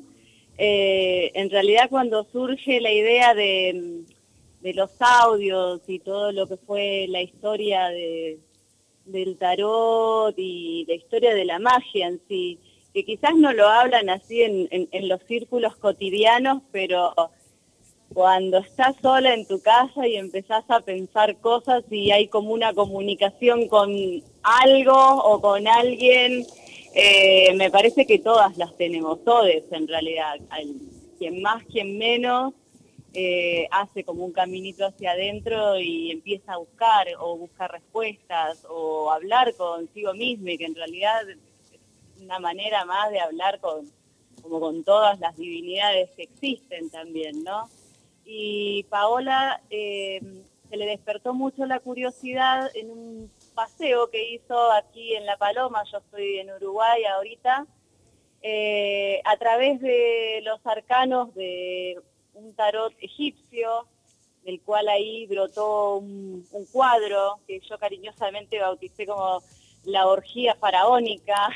En realidad, cuando surge la idea de los audios y todo lo que fue la historia del tarot y la historia de la magia en sí, que quizás no lo hablan así en los círculos cotidianos, pero cuando estás sola en tu casa y empezás a pensar cosas y hay como una comunicación con algo o con alguien, me parece que todas las tenemos, todes en realidad, quien más, quien menos, hace como un caminito hacia adentro y empieza a buscar respuestas o hablar consigo mismo, y que en realidad es una manera más de hablar como con todas las divinidades que existen también, ¿no? Y Paola se le despertó mucho la curiosidad en un paseo que hizo aquí en La Paloma, yo estoy en Uruguay ahorita, a través de los arcanos de un tarot egipcio, del cual ahí brotó un cuadro que yo cariñosamente bauticé como la orgía faraónica.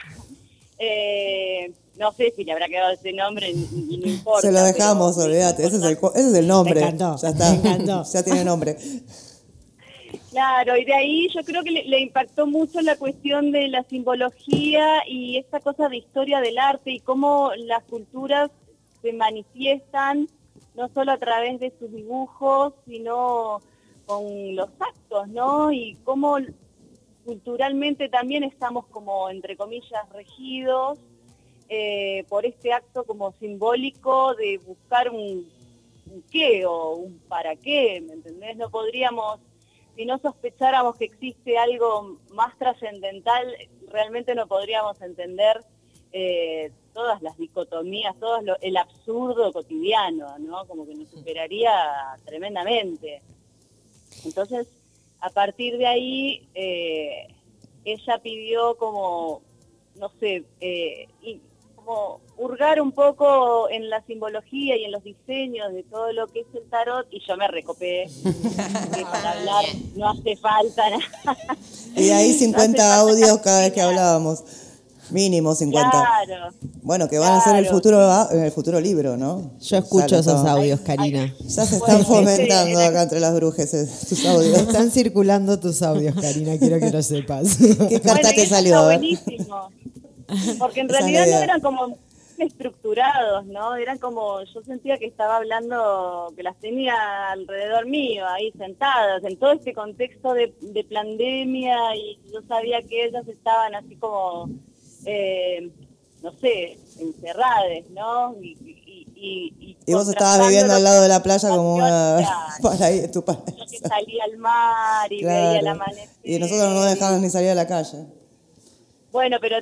No sé si le habrá quedado ese nombre, y no importa. Se lo dejamos, olvídate, ese es el nombre. Me encantó, ya está, me encantó. Ya tiene nombre. Claro, y de ahí yo creo que le impactó mucho la cuestión de la simbología y esta cosa de historia del arte y cómo las culturas se manifiestan no solo a través de sus dibujos, sino con los actos, ¿no? Y cómo culturalmente también estamos como, entre comillas, regidos por este acto como simbólico de buscar un qué o un para qué, ¿me entendés? No podríamos, si no sospecháramos que existe algo más trascendental, realmente no podríamos entender todas las dicotomías, el absurdo cotidiano, ¿no? Como que nos superaría tremendamente. Entonces, a partir de ahí, ella pidió como, no sé, como hurgar un poco en la simbología y en los diseños de todo lo que es el tarot, y yo me recopé, que para hablar no hace falta nada. Y ahí 50 audios cada vez que hablábamos. Mínimo 50. Claro. Bueno, que van a ser el futuro libro, ¿no? Yo escucho esos audios, Karina. Ya se están fomentando acá entre las brujas tus audios. Están circulando tus audios, Karina, quiero que lo sepas. ¿Qué carta te salió? Está buenísimo. Porque en realidad no eran como estructurados, ¿no? Eran como, yo sentía que estaba hablando, que las tenía alrededor mío, ahí sentadas, en todo este contexto de pandemia, y yo sabía que ellas estaban así como, no sé, encerradas, ¿no? Y vos estabas viviendo al lado de la playa como una tu paraíso. Yo que salía al mar y veía el amanecer. Y nosotros no dejábamos ni salir a la calle. Bueno, pero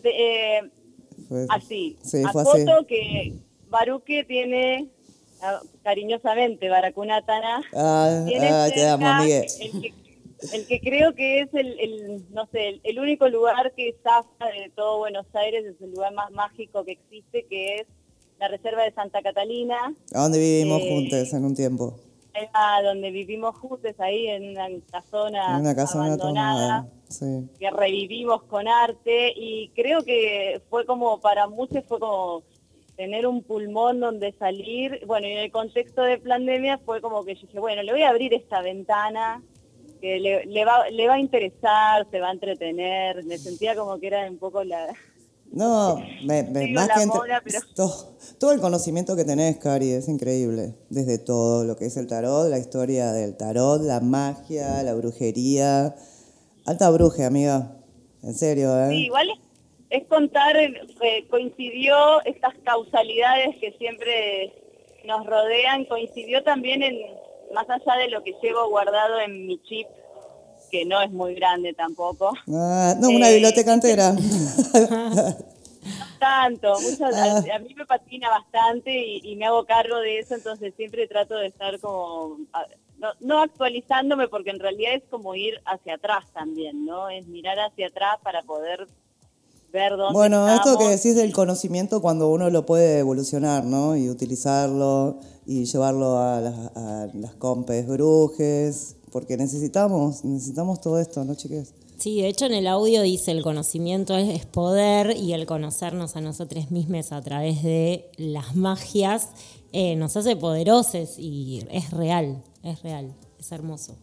así, sí, a fue foto así. que Baruque tiene, cariñosamente, Baracunatana, te damos, Miguel. el que creo que es no sé, el único lugar que zafa de todo Buenos Aires, es el lugar más mágico que existe, que es la Reserva de Santa Catalina. ¿A dónde vivimos juntos en un tiempo? Donde vivimos juntos, ahí en una casona abandonada, tomada, sí. Que revivimos con arte, y creo que fue como, para muchos fue como tener un pulmón donde salir. Bueno, y en el contexto de pandemia fue como que yo dije, bueno, le voy a abrir esta ventana, que le va a interesar, se va a entretener. Me sentía como que era un poco la... No, más que moda, pero... todo el conocimiento que tenés, Cari, es increíble. Desde todo lo que es el tarot, la historia del tarot, la magia, la brujería. Alta bruje, amiga. En serio, ¿eh? Sí, igual es contar, coincidió estas causalidades que siempre nos rodean, coincidió también más allá de lo que llevo guardado en mi chip, que no es muy grande tampoco. No, una biblioteca entera. No tanto, a mí me patina bastante y me hago cargo de eso, entonces siempre trato de estar como, no actualizándome, porque en realidad es como ir hacia atrás también, ¿no? Es mirar hacia atrás para poder ver dónde Bueno, estamos. esto que decís del conocimiento, cuando uno lo puede evolucionar, ¿no? Y utilizarlo y llevarlo a las compes brujes, porque necesitamos todo esto, ¿no, chiques? Sí, de hecho en el audio dice el conocimiento es poder, y el conocernos a nosotros mismos a través de las magias nos hace poderosos, y es real, es hermoso.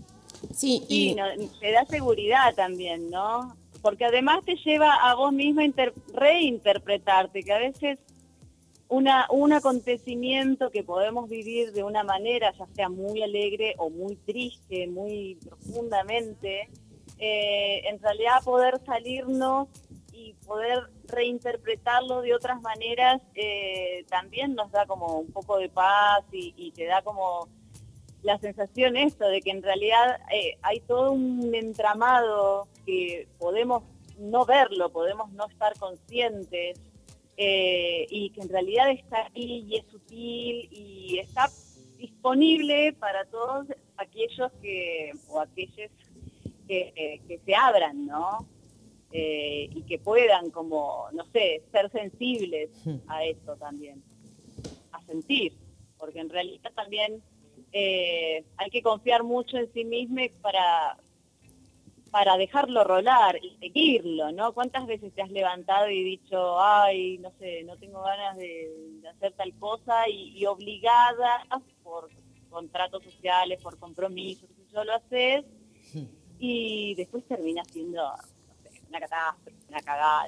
Sí, te da seguridad también, ¿no? Porque además te lleva a vos misma reinterpretarte, que a veces un acontecimiento que podemos vivir de una manera, ya sea muy alegre o muy triste, muy profundamente, en realidad poder salirnos y poder reinterpretarlo de otras maneras también nos da como un poco de paz, y te da como la sensación esto de que en realidad hay todo un entramado que podemos no verlo, podemos no estar conscientes, y que en realidad está ahí y es sutil y está disponible para todos aquellos que se abran, ¿no? Y que puedan, como, no sé, ser sensibles a esto también, a sentir, porque en realidad también hay que confiar mucho en sí mismo para dejarlo rolar y seguirlo, ¿no? ¿Cuántas veces te has levantado y dicho, ay, no sé, no tengo ganas de hacer tal cosa, y obligada por contratos sociales, por compromisos, si yo lo haces, y después termina siendo una catástrofe, una cagada.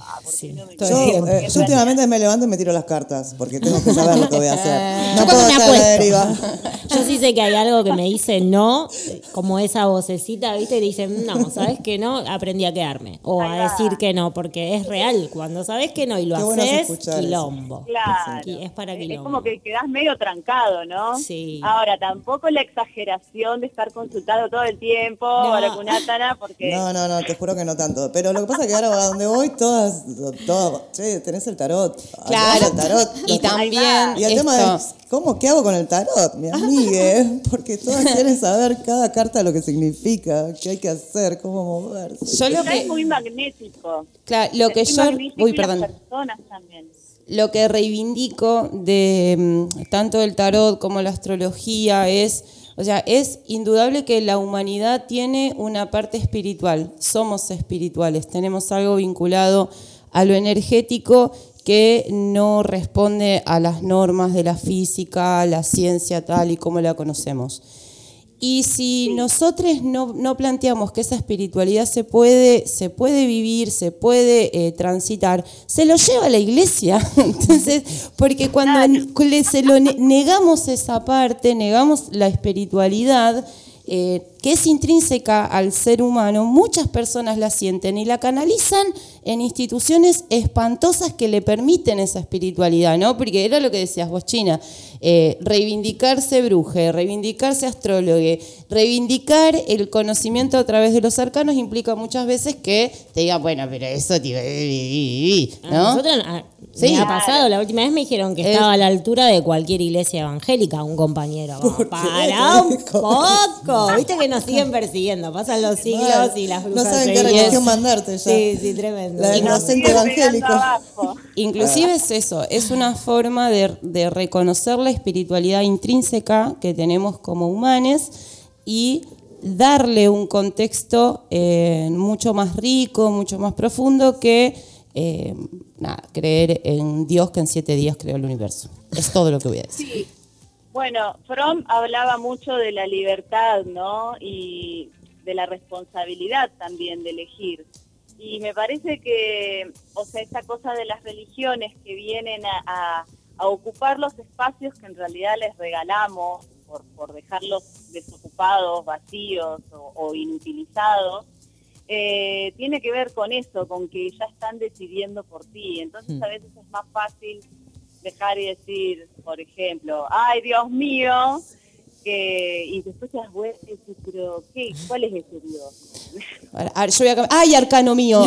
Yo últimamente me levanto y me tiro las cartas, porque tengo que saber lo que voy a hacer. No Yo puedo cuando me estar a la deriva. acuesto, yo sí sé que hay algo que me dice no, como esa vocecita, ¿viste? Y dice, no, ¿sabes que no? Aprendí a quedarme. O a decir que no, porque es real. Cuando sabes que no y lo Qué bueno es haces, escuchar quilombo. Claro. Es para quilombo. Es como que quedás medio trancado, ¿no? Sí. Ahora, tampoco la exageración de estar consultado todo el tiempo, Baracunátana, porque... No, te juro que no tanto. Pero lo que pasa es que ahora a donde voy, todas, che, tenés el tarot. Claro, el tarot. y también Y el tema es, ¿qué hago con el tarot? Mi amiga, porque todas quieren saber cada carta lo que significa, qué hay que hacer, cómo moverse. Es muy magnético. Claro, lo que Es yo... magnífico Uy, y las perdón. personas también. Lo que reivindico de tanto el tarot como la astrología es indudable que la humanidad tiene una parte espiritual. Somos espirituales, tenemos algo vinculado a lo energético que no responde a las normas de la física, la ciencia tal y como la conocemos. Y si nosotros no planteamos que esa espiritualidad se puede vivir, se puede transitar, se lo lleva a la iglesia. Entonces, porque cuando negamos esa parte, negamos la espiritualidad, que es intrínseca al ser humano, muchas personas la sienten y la canalizan en instituciones espantosas que le permiten esa espiritualidad, ¿no? Porque era lo que decías vos, China, reivindicarse bruje, reivindicarse astrólogue, reivindicar el conocimiento a través de los arcanos implica muchas veces que te digan, bueno, pero eso, tío, ¿no? A nosotros me ha pasado, la última vez me dijeron que estaba a la altura de cualquier iglesia evangélica, un compañero. Para un poco, viste que nos siguen persiguiendo, pasan los siglos y las brujas. No saben qué religión mandarte ya. Sí, tremendo. La del inocente evangélico. Inclusive es eso, es una forma de reconocer la espiritualidad intrínseca que tenemos como humanos y darle un contexto mucho más rico, mucho más profundo que creer en Dios que en 7 días creó el universo. Es todo lo que voy a decir. Sí. Bueno, Fromm hablaba mucho de la libertad, ¿no? Y de la responsabilidad también de elegir. Y me parece que, esta cosa de las religiones que vienen a ocupar los espacios que en realidad les regalamos por dejarlos desocupados, vacíos o inutilizados, tiene que ver con eso, con que ya están decidiendo por ti. Entonces a veces es más fácil dejar y decir, por ejemplo, ¡ay, Dios mío! Y después te das vuelta y dices, pero ¿cuál es ese Dios? Ahora, yo voy a ¡ay, arcano mío!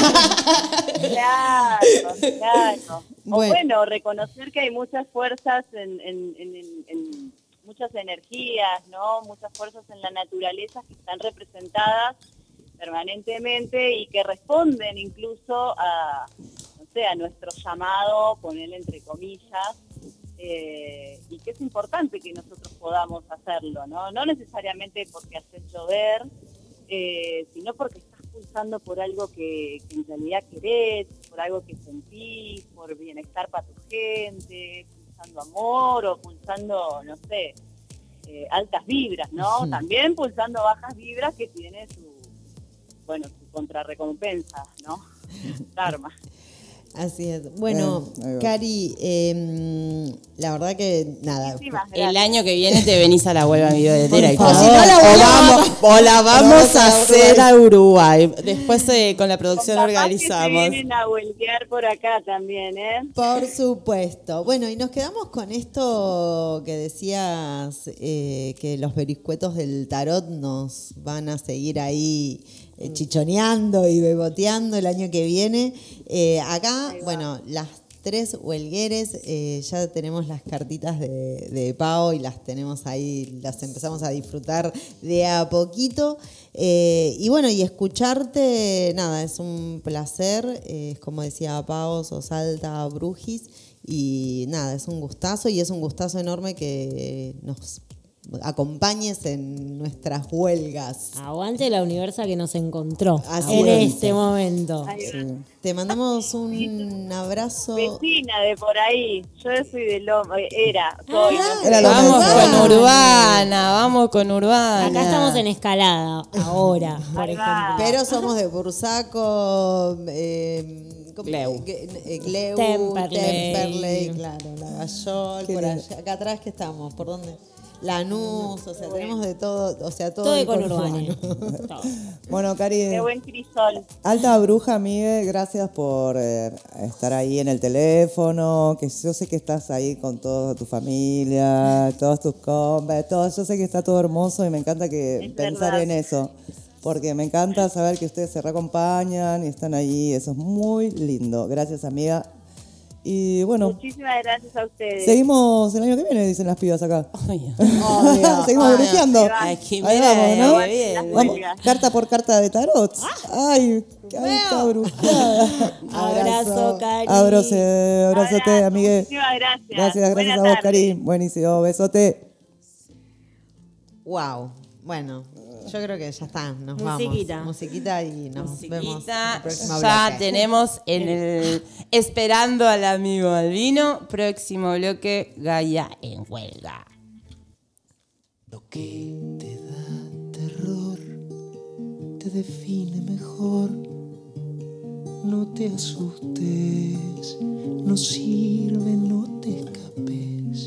Claro. Bueno, reconocer que hay muchas fuerzas en muchas energías, ¿no? Muchas fuerzas en la naturaleza que están representadas permanentemente y que responden incluso a nuestro llamado, ponerle entre comillas, y que es importante que nosotros podamos hacerlo, ¿no? No necesariamente porque haces llover, sino porque estás pulsando por algo que en realidad querés, por algo que sentís, por bienestar para tu gente, pulsando amor o pulsando, no sé, altas vibras, ¿no? También pulsando bajas vibras que tiene su contrarrecompensa, ¿no? Karma. Así es. Bueno, Cari, la verdad que nada. El año que viene te venís a la Huelva Videoletera. O la vamos a hacer a Uruguay. Después con la producción organizamos. Que vienen a huelguear por acá también, ¿eh? Por supuesto. Bueno, y nos quedamos con esto que decías, que los vericuetos del tarot nos van a seguir ahí chichoneando y beboteando el año que viene. Acá, bueno, las 3 huelgueres, ya tenemos las cartitas de Pau y las tenemos ahí, las empezamos a disfrutar de a poquito. Y bueno, y escucharte, nada, es un placer. Como decía Pau, sos alta brujis. Y nada, es un gustazo y es un gustazo enorme que nos acompañes en nuestras huelgas. Aguante la Universa que nos encontró Así en es. este momento. Te mandamos un abrazo. Vecina de por ahí. Yo soy de Loma. Soy. Vamos con Urbana. Acá estamos en Escalada, ahora, por ejemplo. Pero somos de Bursaco, Gleu. Temperley, claro, Lavallol, por allá. Acá atrás que estamos, ¿por dónde? Lanús, o sea, tenemos de todo, o sea, todo el conurbano. Bueno, Cari, Qué buen crisol. alta bruja, Miguel, gracias por estar ahí en el teléfono, que yo sé que estás ahí con toda tu familia, todos tus compas, todo, yo sé que está todo hermoso y me encanta pensar en eso, porque me encanta saber que ustedes se reacompañan y están ahí, eso es muy lindo. Gracias, amiga. Y bueno, muchísimas gracias a ustedes. Seguimos el año que viene, dicen las pibas acá. Seguimos brujeando. Ahí vamos, ¿no? Vamos, carta por carta de tarot. Ay, qué alta brujeada. Abrazo, Cari. Abrazote, amigue. Muchísimas gracias. Gracias a vos, Cari. Buenísimo, besote. Wow. Bueno, yo creo que ya está. Nos Musiquita. vamos. Musiquita y nos vemos en el próximo Ya bloque. tenemos esperando al amigo Albino. Próximo bloque, Gaia en huelga. Lo que te da terror te define mejor. No te asustes, no sirve, no te escapes.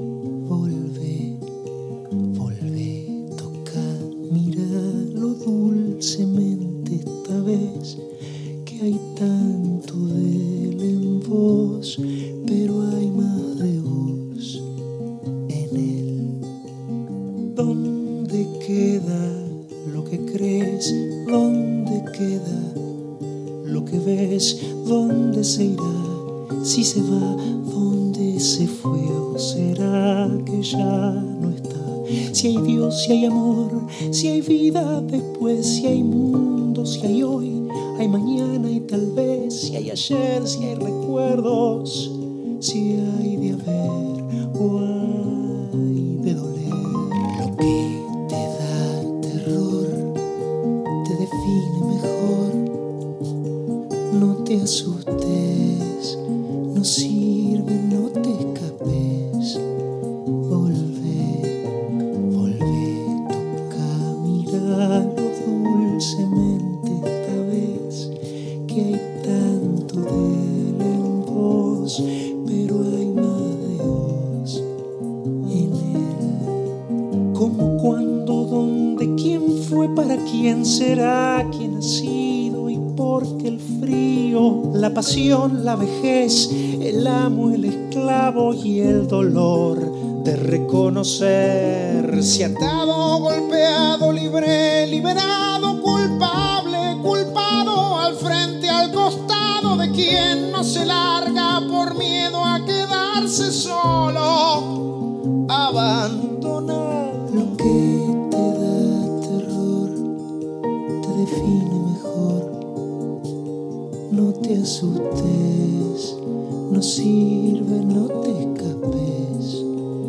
Volvé, toca, míralo dulcemente esta vez, que hay tanto de él en vos, pero hay más de vos en él. ¿Dónde queda lo que crees? ¿Dónde queda lo que ves? ¿Dónde se irá? Si se va, ¿dónde se fue? ¿O será que ya no está? Si hay Dios, si hay amor, si hay vida después, si hay mundo, si hay hoy, hay mañana y tal vez, si hay ayer, si hay recuerdos, si hay de haber o hay de doler. Lo que te da terror te define mejor. No te asustes, no sirve, no te escapes. Volvé, toca, míralo dulcemente esta vez, que hay tanto de él en vos, pero hay más de vos en él. ¿Cómo, cuándo, dónde, quién fue, para quién será, quién ha sido y por qué el frío, la pasión, la vejez, el amo, el esclavo y el dolor de reconocer si atado, golpeado, libre, liberado, culpable, culpado, al frente, al costado de quien no se larga por miedo a quedarse solo, abandonado. Lo que te da terror te define mejor. No te asustes, no sirve, no te escapes.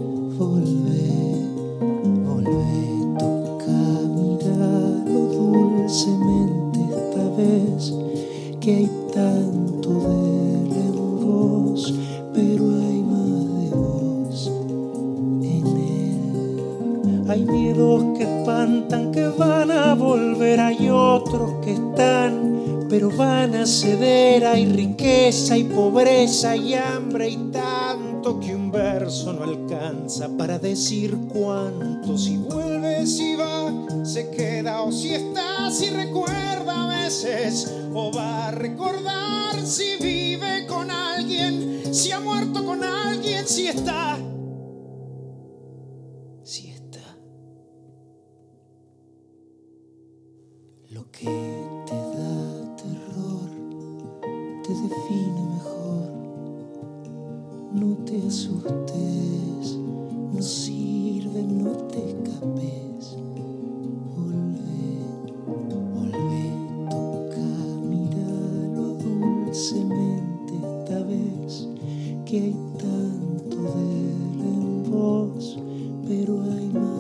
Volvé, toca, míralo dulcemente esta vez, que hay tanto de él en vos, pero hay más de vos en él. Hay miedos que espantan, que van a volver, hay otros que están, pero van a ceder. Hay riqueza y pobreza y hambre y tanto que un verso no alcanza para decir cuánto. Si vuelve, si va, se queda, o si está, si recuerda a veces, o va a recordar si vive con alguien, si ha muerto con alguien, si está. Si está. Lo que te da terror te define mejor. No te asustes, no sirve, no te escapes. Volvé, toca, míralo dulcemente esta vez, que hay tanto de él en vos, pero hay más.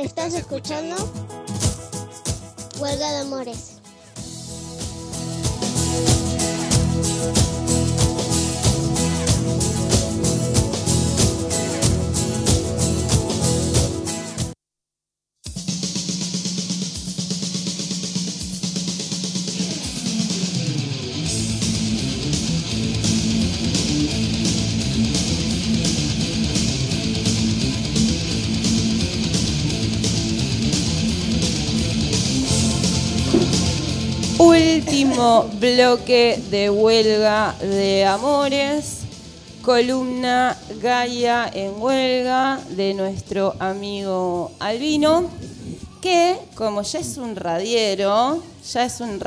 Estás escuchando Huelga de Amores. Último bloque de Huelga de Amores, columna Gaia en huelga de nuestro amigo Albino, que como ya es un radiero, ya es un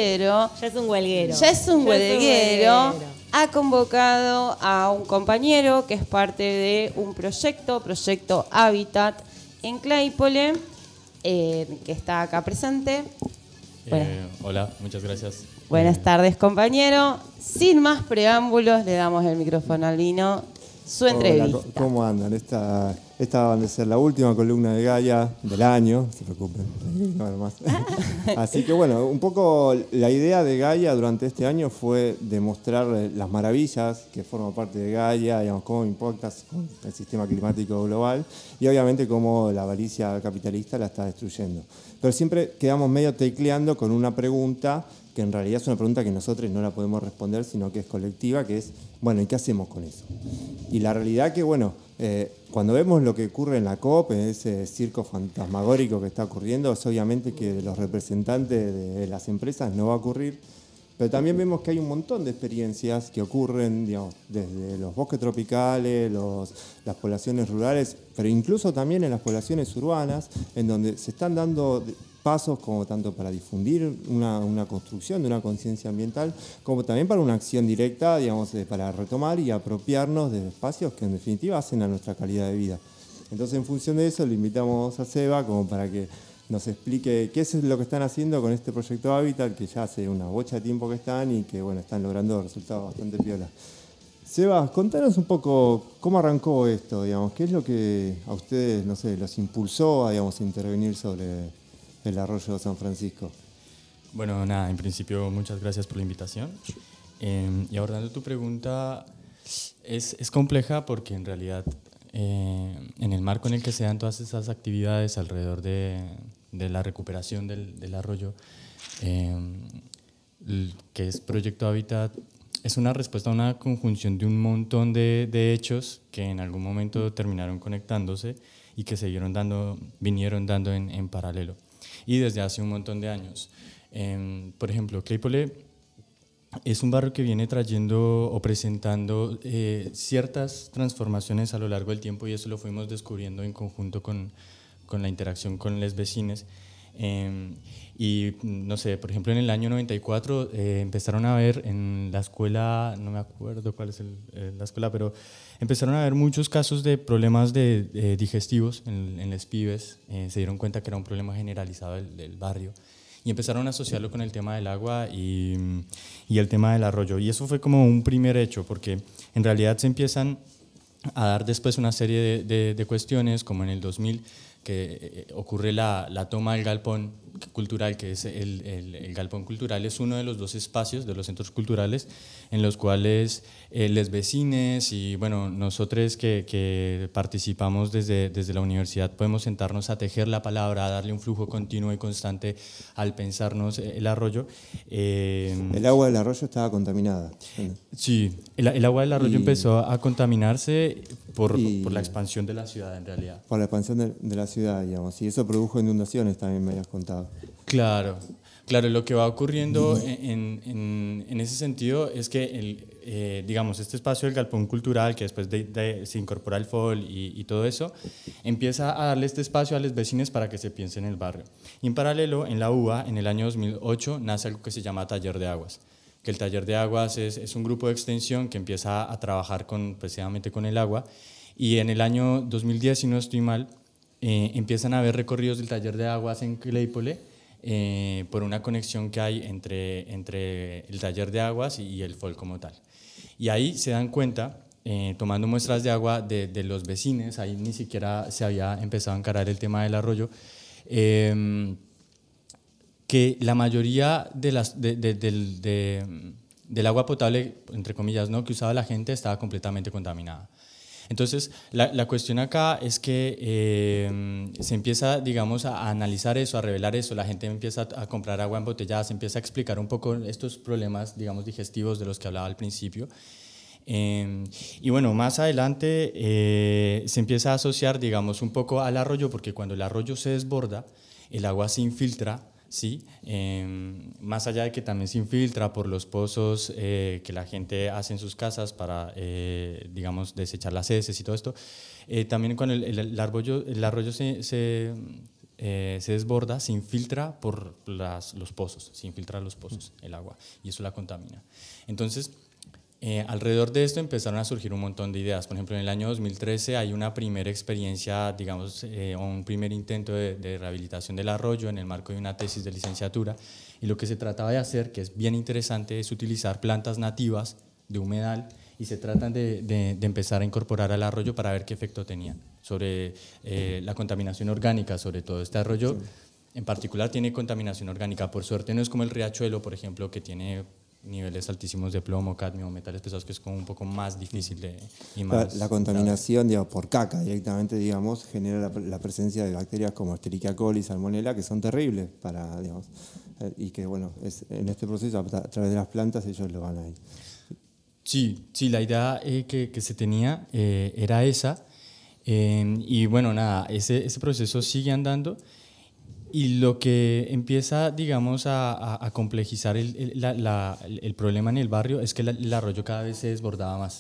huelguero, ha convocado a un compañero que es parte de un proyecto Hábitat en Claypole, que está acá presente. Hola, muchas gracias. Buenas tardes, compañero. Sin más preámbulos, le damos el micrófono al Albino. Su entrevista. Hola, ¿cómo andan? Esta va a ser la última columna de Gaia del año, no se preocupen, no va a haber más. Así que bueno, un poco la idea de Gaia durante este año fue demostrar las maravillas que forman parte de Gaia, digamos, cómo impacta con el sistema climático global y obviamente cómo la avaricia capitalista la está destruyendo. Pero siempre quedamos medio tecleando con una pregunta que en realidad es una pregunta que nosotros no la podemos responder, sino que es colectiva, que es, bueno, ¿y qué hacemos con eso? Y la realidad que, bueno, cuando vemos lo que ocurre en la COP, en ese circo fantasmagórico que está ocurriendo, es obviamente que de los representantes de las empresas no va a ocurrir, pero también vemos que hay un montón de experiencias que ocurren, digamos, desde los bosques tropicales, las poblaciones rurales, pero incluso también en las poblaciones urbanas, en donde se están dando pasos como tanto para difundir una construcción de una conciencia ambiental, como también para una acción directa, digamos, para retomar y apropiarnos de espacios que en definitiva hacen a nuestra calidad de vida. Entonces, en función de eso, le invitamos a Seba como para que nos explique qué es lo que están haciendo con este proyecto Hábitat, que ya hace una bocha de tiempo que están y que, bueno, están logrando resultados bastante piola. Seba, contanos un poco cómo arrancó esto, digamos, qué es lo que a ustedes, no sé, los impulsó, digamos, a intervenir sobre el arroyo de San Francisco. Bueno, nada, en principio muchas gracias por la invitación. Y abordando tu pregunta, es compleja porque en realidad en el marco en el que se dan todas esas actividades alrededor de la recuperación del arroyo, que es Proyecto Hábitat, es una respuesta a una conjunción de un montón de hechos que en algún momento terminaron conectándose y que vinieron dando en paralelo. Y desde hace un montón de años. Por ejemplo, Claypole es un barrio que viene trayendo o presentando ciertas transformaciones a lo largo del tiempo y eso lo fuimos descubriendo en conjunto con la interacción con los vecinos. Y no sé, por ejemplo, en el año 94 empezaron a ver en la escuela, no me acuerdo cuál es la escuela, pero empezaron a haber muchos casos de problemas digestivos en los pibes. Se dieron cuenta que era un problema generalizado del barrio y empezaron a asociarlo con el tema del agua y el tema del arroyo. Y eso fue como un primer hecho, porque en realidad se empiezan a dar después una serie de cuestiones, como en el 2000, que ocurre la toma del galpón cultural, que es el galpón cultural, es uno de los dos espacios de los centros culturales en los cuales les vecines y bueno, nosotros que participamos desde la universidad podemos sentarnos a tejer la palabra, a darle un flujo continuo y constante al pensarnos el arroyo. El agua del arroyo estaba contaminada. Sí, el agua del arroyo empezó a contaminarse por la expansión de la ciudad en realidad. Por la expansión de la ciudad, digamos, y eso produjo inundaciones, también me habías contado. Claro, lo que va ocurriendo en ese sentido es que digamos, este espacio del galpón cultural, que después se incorpora el FOL y todo eso, empieza a darle este espacio a los vecinos para que se piense en el barrio. Y en paralelo, en la UBA, en el año 2008, nace algo que se llama Taller de Aguas, que el Taller de Aguas es un grupo de extensión que empieza a trabajar precisamente con el agua, y en el año 2010, si no estoy mal, empiezan a haber recorridos del Taller de Aguas en Claypole, por una conexión que hay entre el Taller de Aguas y el FOL como tal. Y ahí se dan cuenta tomando muestras de agua de los vecinos, ahí ni siquiera se había empezado a encarar el tema del arroyo, que la mayoría del agua potable, entre comillas, ¿no?, que usaba la gente estaba completamente contaminada. Entonces, la cuestión acá es que se empieza, digamos, a analizar eso, a revelar eso, la gente empieza a comprar agua embotellada, se empieza a explicar un poco estos problemas, digamos, digestivos de los que hablaba al principio. Y bueno, más adelante se empieza a asociar, digamos, un poco al arroyo, porque cuando el arroyo se desborda, el agua se infiltra, ¿sí? Más allá de que también se infiltra por los pozos que la gente hace en sus casas para, digamos, desechar las heces y todo esto, también cuando el arroyo se desborda, se infiltra por los pozos, se infiltra los pozos, el agua, y eso la contamina. Entonces, alrededor de esto empezaron a surgir un montón de ideas. Por ejemplo, en el año 2013 hay una primera experiencia, digamos, un primer intento de rehabilitación del arroyo en el marco de una tesis de licenciatura, y lo que se trataba de hacer, que es bien interesante, es utilizar plantas nativas de humedal, y se tratan de empezar a incorporar al arroyo para ver qué efecto tenían sobre la contaminación orgánica. Sobre todo este arroyo en particular tiene contaminación orgánica, por suerte no es como el riachuelo, por ejemplo, que tiene niveles altísimos de plomo, cadmio, metales pesados, que es como un poco más difícil y más... La contaminación, digamos, por caca directamente, digamos, genera la presencia de bacterias como Escherichia coli, Salmonella, que son terribles para, digamos, y que, bueno, en este proceso, a través de las plantas, ellos lo van a ir. Sí, la idea que se tenía era esa, y bueno, nada, ese proceso sigue andando. Y lo que empieza, digamos, a complejizar el problema en el barrio es que el arroyo cada vez se desbordaba más.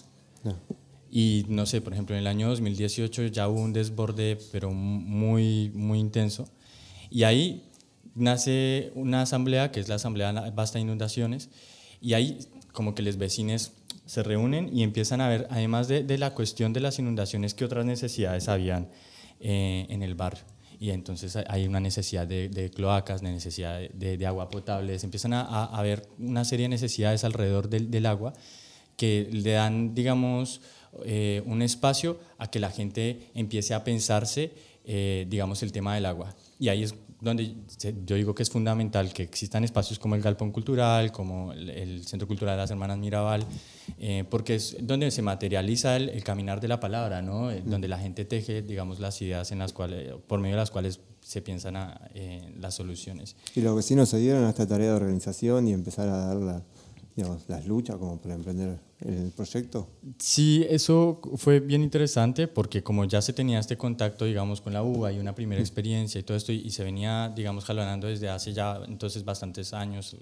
Y no sé, por ejemplo, en el año 2018 ya hubo un desborde, pero muy, muy intenso. Y ahí nace una asamblea, que es la Asamblea Basta Inundaciones, y ahí como que los vecinos se reúnen y empiezan a ver, además de la cuestión de las inundaciones, qué otras necesidades habían en el barrio. Y entonces hay una necesidad de cloacas, de necesidad de agua potable, se empiezan a ver una serie de necesidades alrededor del agua que le dan, digamos, un espacio a que la gente empiece a pensarse, digamos, el tema del agua. Y ahí es donde yo digo que es fundamental que existan espacios como el Galpón Cultural, como el Centro Cultural de las Hermanas Mirabal, porque es donde se materializa el caminar de la palabra, ¿no? Donde la gente teje, digamos, las ideas en las cuales, por medio de las cuales se piensan las soluciones. Y los vecinos se dieron a esta tarea de organización y empezar a dar las luchas como para emprender el proyecto. Sí, eso fue bien interesante porque como ya se tenía este contacto, digamos, con la UBA y una primera experiencia y todo esto, y se venía, digamos, jalonando desde hace ya entonces bastantes años,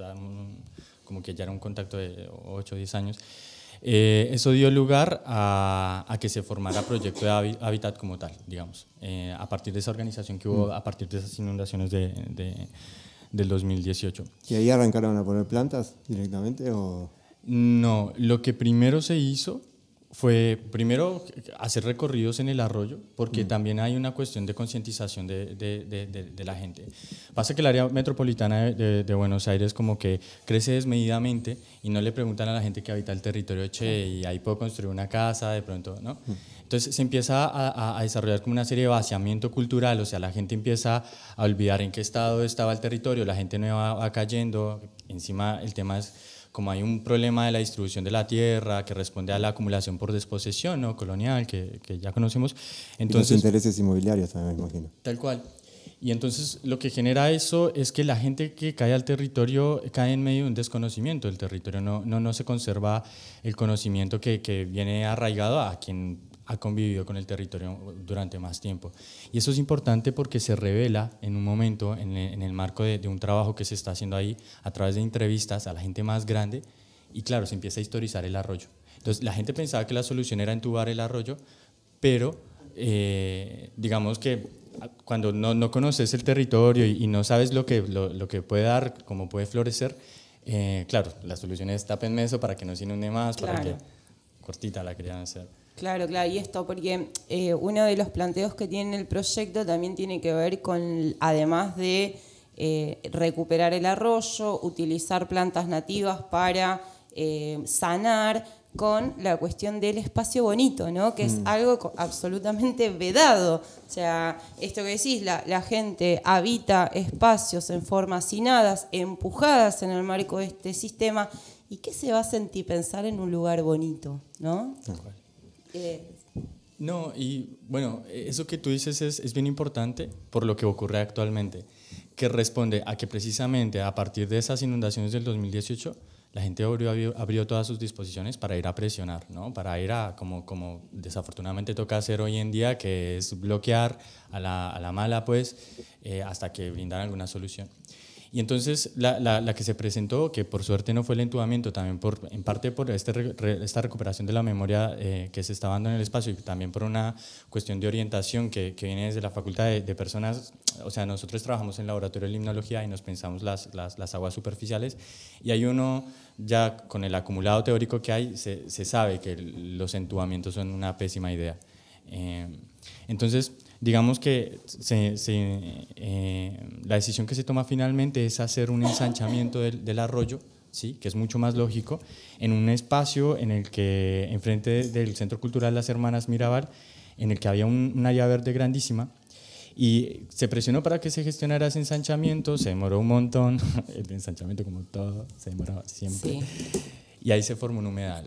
como que ya era un contacto de 8 o 10 años, eso dio lugar a que se formara Proyecto de Hábitat como tal, digamos, a partir de esa organización que hubo, a partir de esas inundaciones del 2018. ¿Y ahí arrancaron a poner plantas directamente o...? No, lo que primero se hizo fue hacer recorridos en el arroyo, porque también hay una cuestión de concientización de la gente. Pasa que el área metropolitana de Buenos Aires como que crece desmedidamente y no le preguntan a la gente que habita el territorio, che, y ahí puedo construir una casa de pronto, ¿no? Entonces se empieza a desarrollar como una serie de vaciamiento cultural, o sea, la gente empieza a olvidar en qué estado estaba el territorio, la gente no va cayendo, encima el tema es como hay un problema de la distribución de la tierra que responde a la acumulación por desposesión, ¿no?, colonial, que ya conocemos. Entonces, y los intereses inmobiliarios también, me imagino. Tal cual. Y entonces lo que genera eso es que la gente que cae al territorio cae en medio de un desconocimiento del territorio, no se conserva el conocimiento que viene arraigado a quien ha convivido con el territorio durante más tiempo. Y eso es importante porque se revela en un momento, en el marco de un trabajo que se está haciendo ahí, a través de entrevistas a la gente más grande, y claro, se empieza a historizar el arroyo. Entonces la gente pensaba que la solución era entubar el arroyo, pero digamos que cuando no conoces el territorio y no sabes lo que puede dar, cómo puede florecer, claro, la solución es tápenme eso para que no se inunde más, claro. Para que cortita la querían hacer. Claro, y esto porque uno de los planteos que tiene el proyecto también tiene que ver con, además de recuperar el arroyo, utilizar plantas nativas para sanar, con la cuestión del espacio bonito, ¿no? Que es algo absolutamente vedado. O sea, esto que decís, la gente habita espacios en formas hacinadas, empujadas en el marco de este sistema. ¿Y qué se va a sentir pensar en un lugar bonito, no? No, y bueno, eso que tú dices es bien importante por lo que ocurre actualmente, que responde a que precisamente a partir de esas inundaciones del 2018, la gente abrió todas sus disposiciones para ir a presionar, ¿no? Para ir a, como desafortunadamente toca hacer hoy en día, que es bloquear a la mala, pues, hasta que brindan alguna solución. Y entonces la que se presentó, que por suerte no fue el entubamiento, también en parte por esta recuperación de la memoria que se estaba dando en el espacio y también por una cuestión de orientación que viene desde la Facultad de Personas. O sea, nosotros trabajamos en el laboratorio de limnología y nos pensamos las aguas superficiales, y hay uno, ya con el acumulado teórico que hay, se sabe que los entubamientos son una pésima idea. Entonces, digamos que la decisión que se toma finalmente es hacer un ensanchamiento del arroyo, ¿sí? Que es mucho más lógico, en un espacio en el que, enfrente del Centro Cultural Las Hermanas Mirabal, en el que había un área verde grandísima, y se presionó para que se gestionara ese ensanchamiento, se demoró un montón, el ensanchamiento como todo se demora siempre, sí. Y ahí se formó un humedal.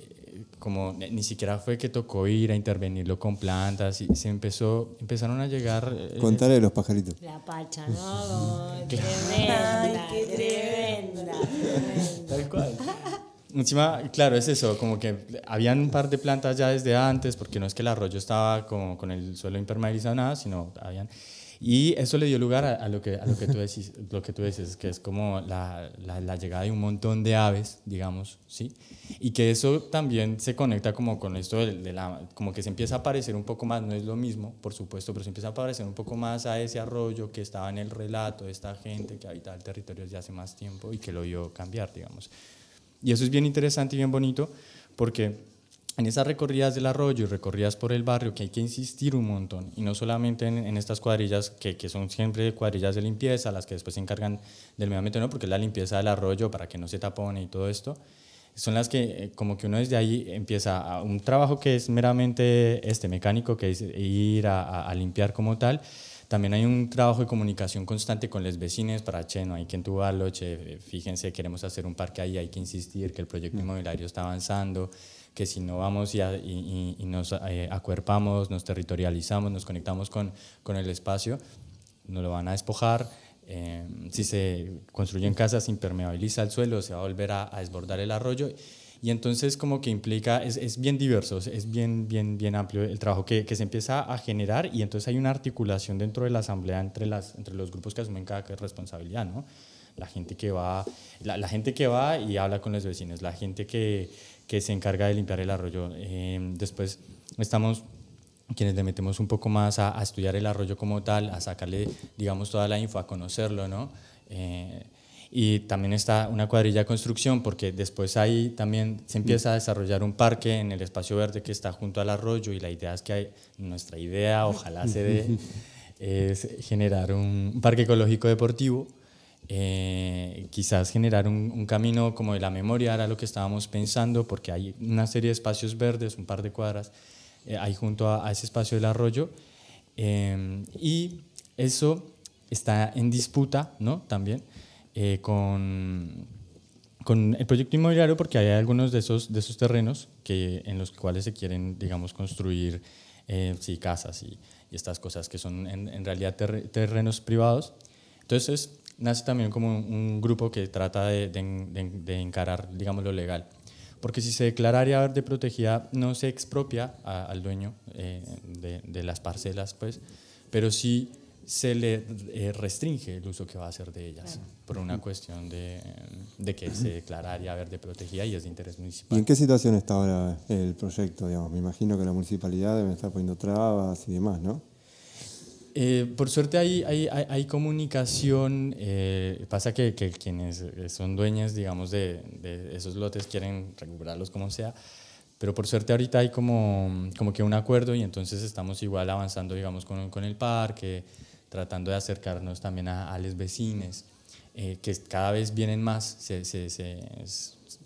Como ni siquiera fue que tocó ir a intervenirlo con plantas, y empezaron a llegar... Contarle a los pajaritos. La pacha, ¿no? Tremenda, tremenda. Tal cual. Encima, claro, es eso, como que habían un par de plantas ya desde antes, porque no es que el arroyo estaba como con el suelo impermeabilizado, nada, sino habían... Y eso le dio lugar a lo que tú dices, que es como la llegada de un montón de aves, digamos, ¿sí? Y que eso también se conecta como con esto como que se empieza a parecer un poco más, no es lo mismo, por supuesto, pero se empieza a parecer un poco más a ese arroyo que estaba en el relato de esta gente que habitaba el territorio desde hace más tiempo y que lo vio cambiar, digamos. Y eso es bien interesante y bien bonito, porque en esas recorridas del arroyo y recorridas por el barrio, que hay que insistir un montón, y no solamente en estas cuadrillas que son siempre cuadrillas de limpieza, las que después se encargan del medio ambiente, no, porque es la limpieza del arroyo para que no se tapone y todo esto, son las que como que uno desde ahí empieza un trabajo que es meramente mecánico, que es ir a limpiar como tal. También hay un trabajo de comunicación constante con los vecinos para, no hay que entubarlo, fíjense, queremos hacer un parque ahí, hay que insistir que el proyecto inmobiliario está avanzando, que si no vamos y nos acuerpamos, nos territorializamos, nos conectamos con el espacio, nos lo van a despojar. Si se construyen casas, se impermeabiliza el suelo, se va a volver a desbordar el arroyo. Y entonces como que implica, es bien diverso, es bien amplio el trabajo que se empieza a generar, y entonces hay una articulación dentro de la asamblea entre los grupos que asumen cada responsabilidad, ¿no? La gente que va y habla con los vecinos, la gente que se encarga de limpiar el arroyo. Después estamos quienes le metemos un poco más a estudiar el arroyo como tal, a sacarle, digamos, toda la info, a conocerlo, ¿no? Y también está una cuadrilla de construcción, porque después ahí también se empieza a desarrollar un parque en el espacio verde que está junto al arroyo, y la idea es que nuestra idea, ojalá se dé, es generar un parque ecológico deportivo. Quizás generar un camino como de la memoria, era lo que estábamos pensando, porque hay una serie de espacios verdes, un par de cuadras ahí junto a ese espacio del arroyo, y eso está en disputa, ¿no? También con el proyecto inmobiliario, porque hay algunos de esos terrenos en los cuales se quieren, digamos, construir casas y estas cosas que son en realidad terrenos privados. Entonces nace también como un grupo que trata de encarar, digamos, lo legal. Porque si se declara área verde protegida, no se expropia al dueño de las parcelas, pues, pero sí se le restringe el uso que va a hacer de ellas, por una cuestión de que se declara área verde protegida y es de interés municipal. ¿Y en qué situación está ahora el proyecto? Digamos? Me imagino que la municipalidad debe estar poniendo trabas y demás, ¿no? Por suerte hay comunicación. Pasa que quienes son dueños, digamos, de esos lotes quieren recuperarlos como sea, pero por suerte ahorita hay como que un acuerdo, y entonces estamos igual avanzando, digamos, con el parque, tratando de acercarnos también a los vecinos, que cada vez vienen más,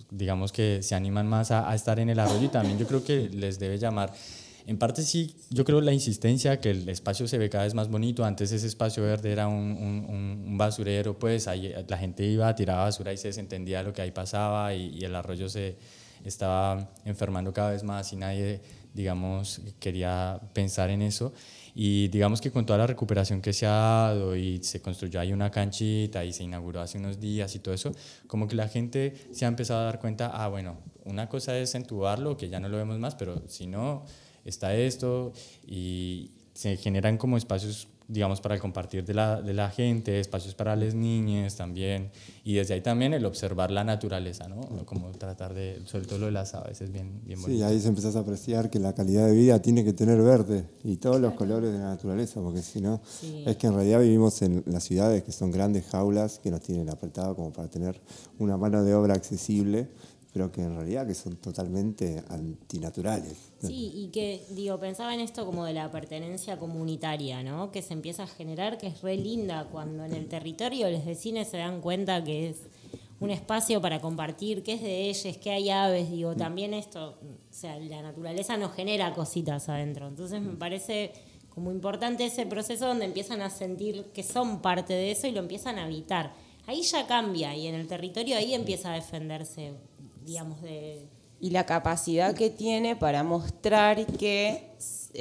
digamos que se animan más a estar en el arroyo, y también yo creo que les debe llamar. En parte sí, yo creo la insistencia, que el espacio se ve cada vez más bonito. Antes ese espacio verde era un basurero, pues ahí la gente iba a tirar basura y se desentendía lo que ahí pasaba, y el arroyo se estaba enfermando cada vez más y nadie, digamos, quería pensar en eso. Y digamos que con toda la recuperación que se ha dado y se construyó ahí una canchita y se inauguró hace unos días y todo eso, como que la gente se ha empezado a dar cuenta, bueno, una cosa es entubarlo, que ya no lo vemos más, pero si no, está esto, y se generan como espacios, digamos, para el compartir de la gente, espacios para las niñas también, y desde ahí también el observar la naturaleza, ¿no? Como tratar de, sobre todo lo de las aves, es bien bonito. Sí, ahí se empezás a apreciar que la calidad de vida tiene que tener verde y todos los colores de la naturaleza, porque si no, es que en realidad vivimos en las ciudades que son grandes jaulas que nos tienen apretados como para tener una mano de obra accesible, pero que en realidad que son totalmente antinaturales. Sí, y que, pensaba en esto como de la pertenencia comunitaria, ¿no? Que se empieza a generar, que es re linda cuando en el territorio los vecinos se dan cuenta que es un espacio para compartir, que es de ellos, que hay aves, también esto, o sea, la naturaleza nos genera cositas adentro. Entonces me parece como importante ese proceso donde empiezan a sentir que son parte de eso y lo empiezan a habitar. Ahí ya cambia, y en el territorio ahí empieza a defenderse, digamos, y la capacidad que tiene para mostrar que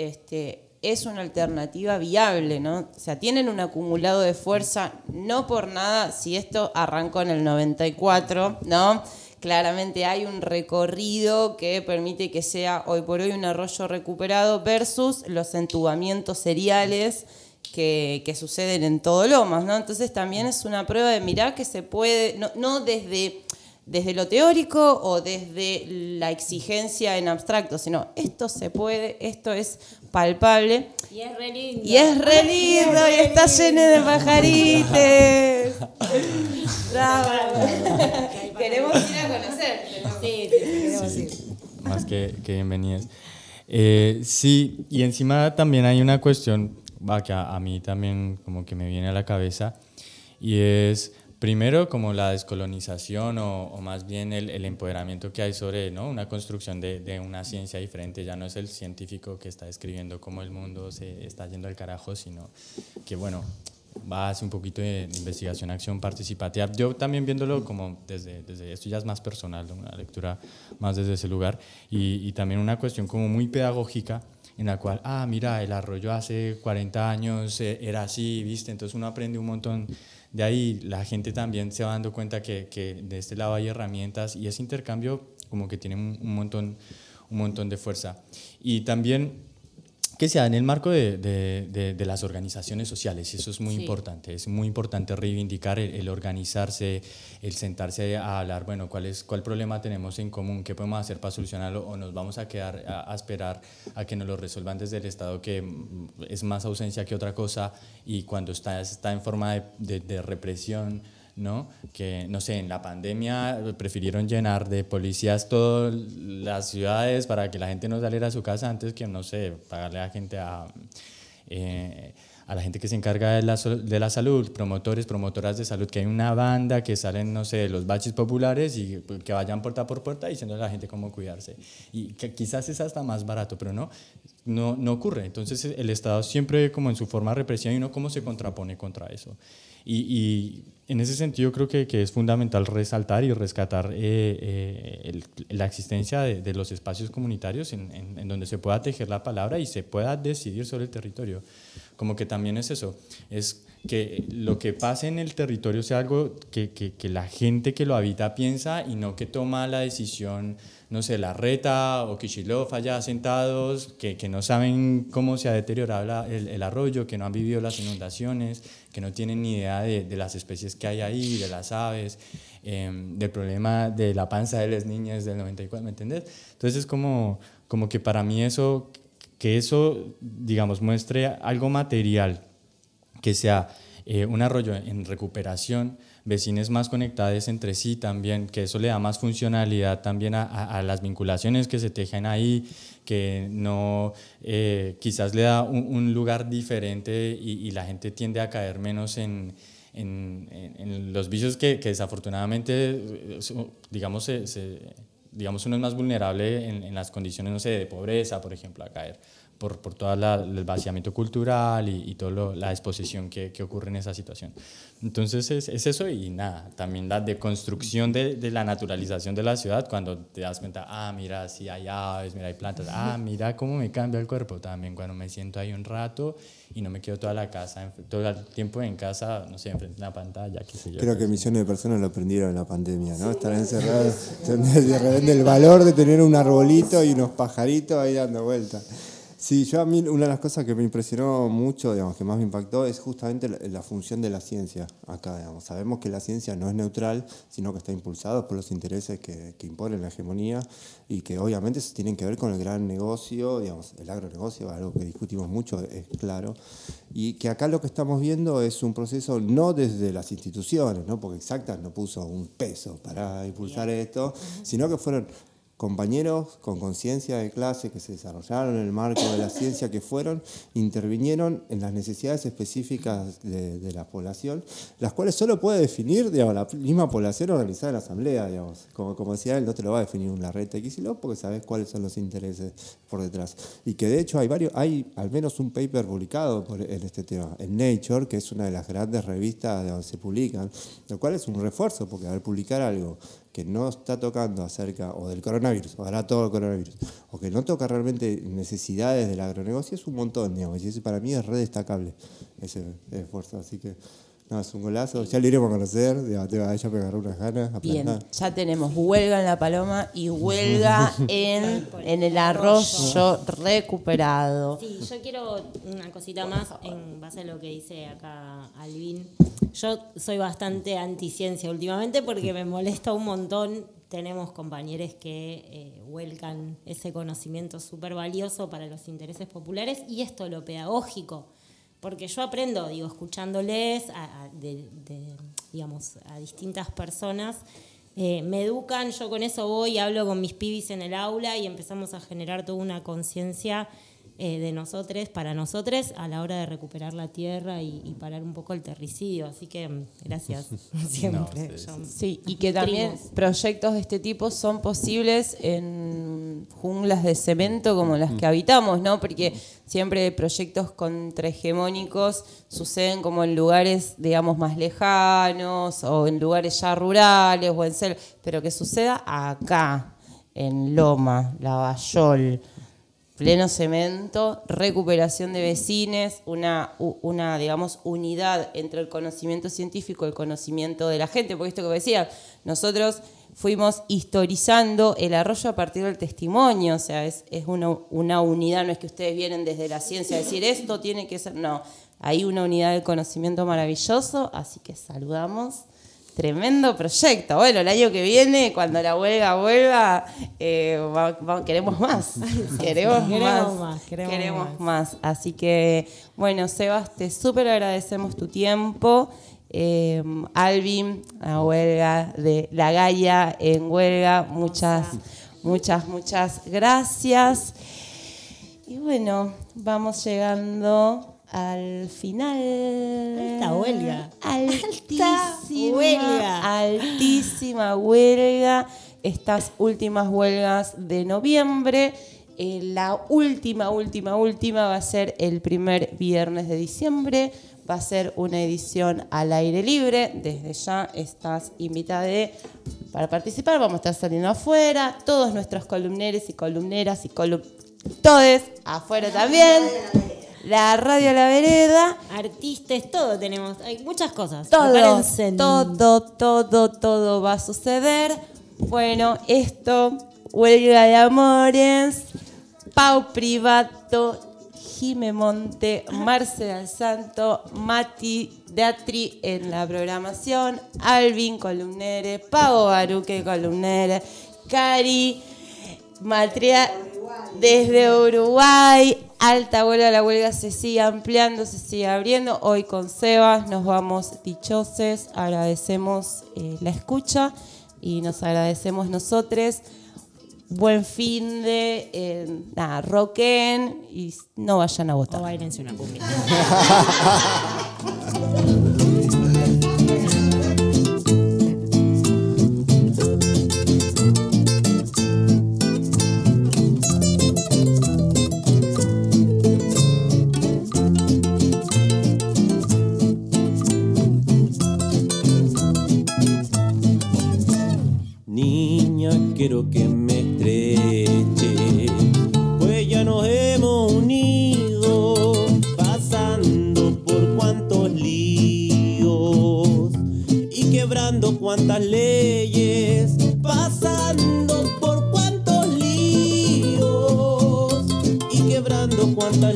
es una alternativa viable, ¿no? O sea, tienen un acumulado de fuerza, no por nada, si esto arrancó en el 94, ¿no? Claramente hay un recorrido que permite que sea hoy por hoy un arroyo recuperado versus los entubamientos seriales que suceden en todo Lomas, ¿no? Entonces también es una prueba de mirar que se puede, no desde lo teórico o desde la exigencia en abstracto, sino esto se puede, esto es palpable. Y es re lindo. Y es re lindo, y está lleno de pajaritos. Bravo. Queremos ir a conocer. Sí, queremos ir. Más que bienvenidas. Sí, y encima también hay una cuestión que a mí también como que me viene a la cabeza, y es primero como la descolonización o más bien el empoderamiento que hay sobre, ¿no?, una construcción de una ciencia diferente. Ya no es el científico que está describiendo cómo el mundo se está yendo al carajo, sino que, bueno, va hacia un poquito de investigación, acción participativa. Yo también viéndolo como desde esto ya es más personal, una lectura más desde ese lugar, y también una cuestión como muy pedagógica, en la cual, mira, el arroyo hace 40 años era así, ¿viste? Entonces uno aprende un montón de ahí. La gente también se va dando cuenta que de este lado hay herramientas, y ese intercambio como que tiene un montón de fuerza. Y también que se da en el marco de las organizaciones sociales, y eso es muy importante. Es muy importante reivindicar el organizarse, el sentarse a hablar, bueno, cuál problema tenemos en común, qué podemos hacer para solucionarlo, o nos vamos a quedar a esperar a que nos lo resuelvan desde el Estado, que es más ausencia que otra cosa, y cuando está en forma de represión, ¿no? Que, no sé, en la pandemia prefirieron llenar de policías todas las ciudades para que la gente no saliera a su casa antes que, no sé, pagarle a gente a la gente que se encarga de la salud, promotoras de salud, que hay una banda que salen, no sé, de los baches populares y que vayan puerta por puerta diciendo a la gente cómo cuidarse. Y que quizás es hasta más barato, pero no ocurre. Entonces el Estado siempre como en su forma represiva, y uno cómo se contrapone contra eso. Y en ese sentido creo que es fundamental resaltar y rescatar la existencia de los espacios comunitarios en donde se pueda tejer la palabra y se pueda decidir sobre el territorio. Como que también es eso, es que lo que pase en el territorio sea algo que la gente que lo habita piensa, y no que toma la decisión, no sé, Larreta o Kicillof allá sentados, que no saben cómo se ha deteriorado el arroyo, que no han vivido las inundaciones, que no tienen ni idea de las especies que hay ahí, de las aves, del problema de la panza de las niñas del 94, ¿me entendés? Entonces es como que para mí eso, digamos, muestre algo material, que sea un arroyo en recuperación, vecinos más conectados entre sí también, que eso le da más funcionalidad también a las vinculaciones que se tejen ahí, que no, quizás le da un lugar diferente, y la gente tiende a caer menos en en los vicios que desafortunadamente, digamos, digamos, uno es más vulnerable en las condiciones, no sé, de pobreza, por ejemplo, a caer por todo el vaciamiento cultural y toda la exposición que ocurre en esa situación. Entonces es eso y nada, también la deconstrucción de la naturalización de la ciudad cuando te das cuenta, mira, sí hay aves, mira, hay plantas, mira cómo me cambia el cuerpo también cuando me siento ahí un rato y no me quedo todo el tiempo en casa, no sé, enfrente de una pantalla, qué sé yo. Creo que millones de personas lo aprendieron en la pandemia, ¿no? Estar encerrados, de repente el valor de tener un arbolito y unos pajaritos ahí dando vueltas. Sí, a mí una de las cosas que me impresionó mucho, digamos, que más me impactó, es justamente la función de la ciencia acá, digamos. Sabemos que la ciencia no es neutral, sino que está impulsada por los intereses que imponen la hegemonía y que obviamente tienen que ver con el gran negocio, digamos, el agronegocio, algo que discutimos mucho, es claro. Y que acá lo que estamos viendo es un proceso no desde las instituciones, ¿no? Porque Exactas no puso un peso para impulsar esto, sino que fueron compañeros con conciencia de clase que se desarrollaron en el marco de la ciencia, que intervinieron en las necesidades específicas de la población, las cuales solo puede definir, digamos, la misma población organizada en la asamblea, digamos. Como decía él, no te lo va a definir un Larreta Kicillof porque sabes cuáles son los intereses por detrás. Y que de hecho hay al menos un paper publicado en este tema, en Nature, que es una de las grandes revistas de donde se publican, lo cual es un refuerzo, porque al publicar algo que no está tocando acerca o del coronavirus, o hará todo el coronavirus, o que no toca realmente necesidades del agronegocio, es un montón, digamos, y eso para mí es re destacable, ese esfuerzo. Así que, no, es un golazo, ya lo iremos a conocer, digamos, ella me agarró unas ganas. Bien, ya tenemos huelga en La Paloma y huelga en el Arroyo recuperado. Sí, yo quiero una cosita más en base a lo que dice acá Alvin. Yo soy bastante anticiencia últimamente porque me molesta un montón. Tenemos compañeros que vuelcan ese conocimiento súper valioso para los intereses populares y esto lo pedagógico. Porque yo aprendo, escuchándoles digamos, a distintas personas, me educan, yo con eso voy, hablo con mis pibis en el aula y empezamos a generar toda una conciencia de nosotros, para nosotros, a la hora de recuperar la tierra y parar un poco el terricidio. Así que gracias siempre. Sí, y que también proyectos de este tipo son posibles en junglas de cemento como las que habitamos, ¿no? Porque siempre proyectos contrahegemónicos suceden como en lugares, digamos, más lejanos o en lugares ya rurales o en selva, pero que suceda acá, en Loma, Lavallol, pleno cemento, recuperación de vecines, una digamos, unidad entre el conocimiento científico y el conocimiento de la gente, porque esto que decía, nosotros fuimos historizando el arroyo a partir del testimonio, o sea, es una unidad, no es que ustedes vienen desde la ciencia a decir esto tiene que ser, no, hay una unidad del conocimiento maravilloso, así que saludamos. Tremendo proyecto. Bueno, el año que viene, cuando la huelga vuelva, queremos más. Queremos más. Así que, bueno, Sebas, te súper agradecemos tu tiempo. Alvin, la huelga de la Gaia en huelga. Muchas gracias. Y bueno, vamos llegando al final. Alta huelga. Altísima huelga. Estas últimas huelgas de noviembre. La última va a ser el primer viernes de diciembre. Va a ser una edición al aire libre. Desde ya estás invitada para participar. Vamos a estar saliendo afuera. Todos nuestros columneros y columneras y todos afuera también. La radio a la vereda. Artistas, todo tenemos. Hay muchas cosas. Todo va a suceder. Bueno, esto, huelga de amores, Pau Privato, Jime Monte, Marcela Santo, Mati Deatri en la programación, Alvin columnere, Pavo Baruque columnere, Cari Matria desde Uruguay. Alta huelga, la huelga se sigue ampliando, se sigue abriendo. Hoy con Sebas nos vamos dichosos, agradecemos la escucha y nos agradecemos nosotros. Buen fin de, roquen y no vayan a votar. O bailense una cumbia. quiero que me estreche, pues ya nos hemos unido, pasando por cuantos líos y quebrando cuantas leyes, pasando por cuantos líos y quebrando cuantas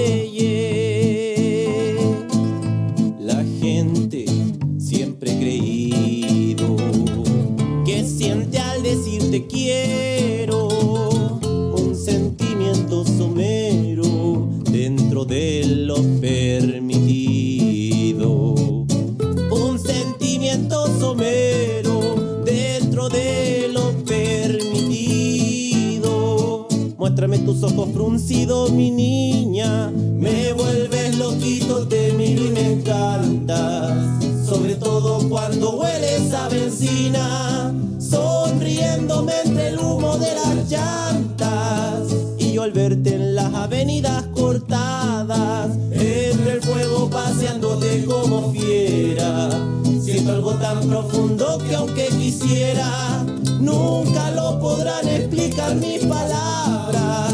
leyes. La gente siempre ha creído que siente al decir te quiero, un sentimiento somero dentro de lo permitido, un sentimiento somero dentro de lo permitido. Muéstrame tus ojos fruncidos, mi niña, me vuelves loquito, te miro y me encantas, sobre todo cuando hueles a benzina, sonriéndome entre el humo de las llantas. Y yo al verte en las avenidas cortadas, entre el fuego paseándote como fiera, siento algo tan profundo que aunque quisiera, nunca lo podrán explicar mis palabras.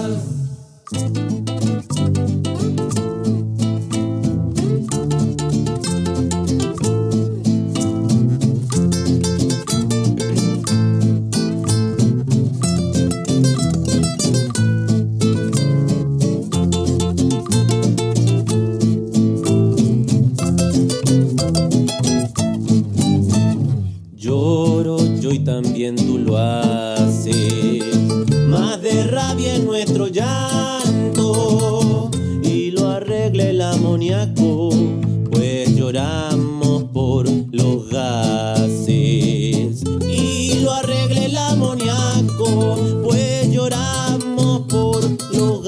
Lloro yo y también tú lo haces, más de rabia en nuestro llanto, y lo arregla el amoníaco, pues lloramos por los gases. Y lo arregla el amoníaco, pues lloramos por los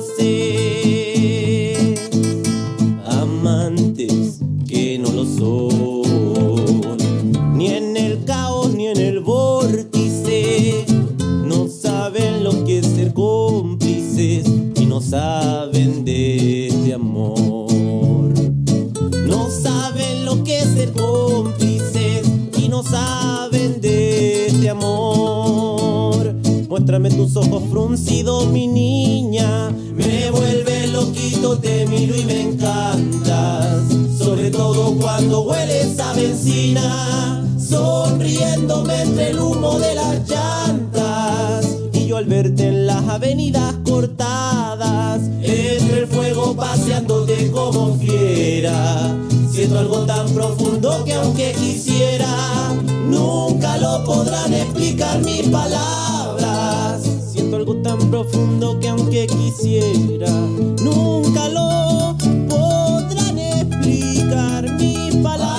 gases. Amantes que no lo son, ni en el caos ni en el vórtice, no saben lo que es ser cómplices y no saben de este amor. No saben lo que es ser cómplices y no saben de este amor. Muéstrame tus ojos fruncidos, mi niña, me vuelves loquito, te miro y me encantas, sobre todo cuando hueles a benzina, sonriéndome entre el humo de las llantas. Y yo al verte en las avenidas cortadas, entre el fuego paseándote como fiera, siento algo tan profundo que aunque quisiera, nunca lo podrán explicar mis palabras. Siento algo tan profundo que aunque quisiera, nunca lo podrán explicar mis palabras.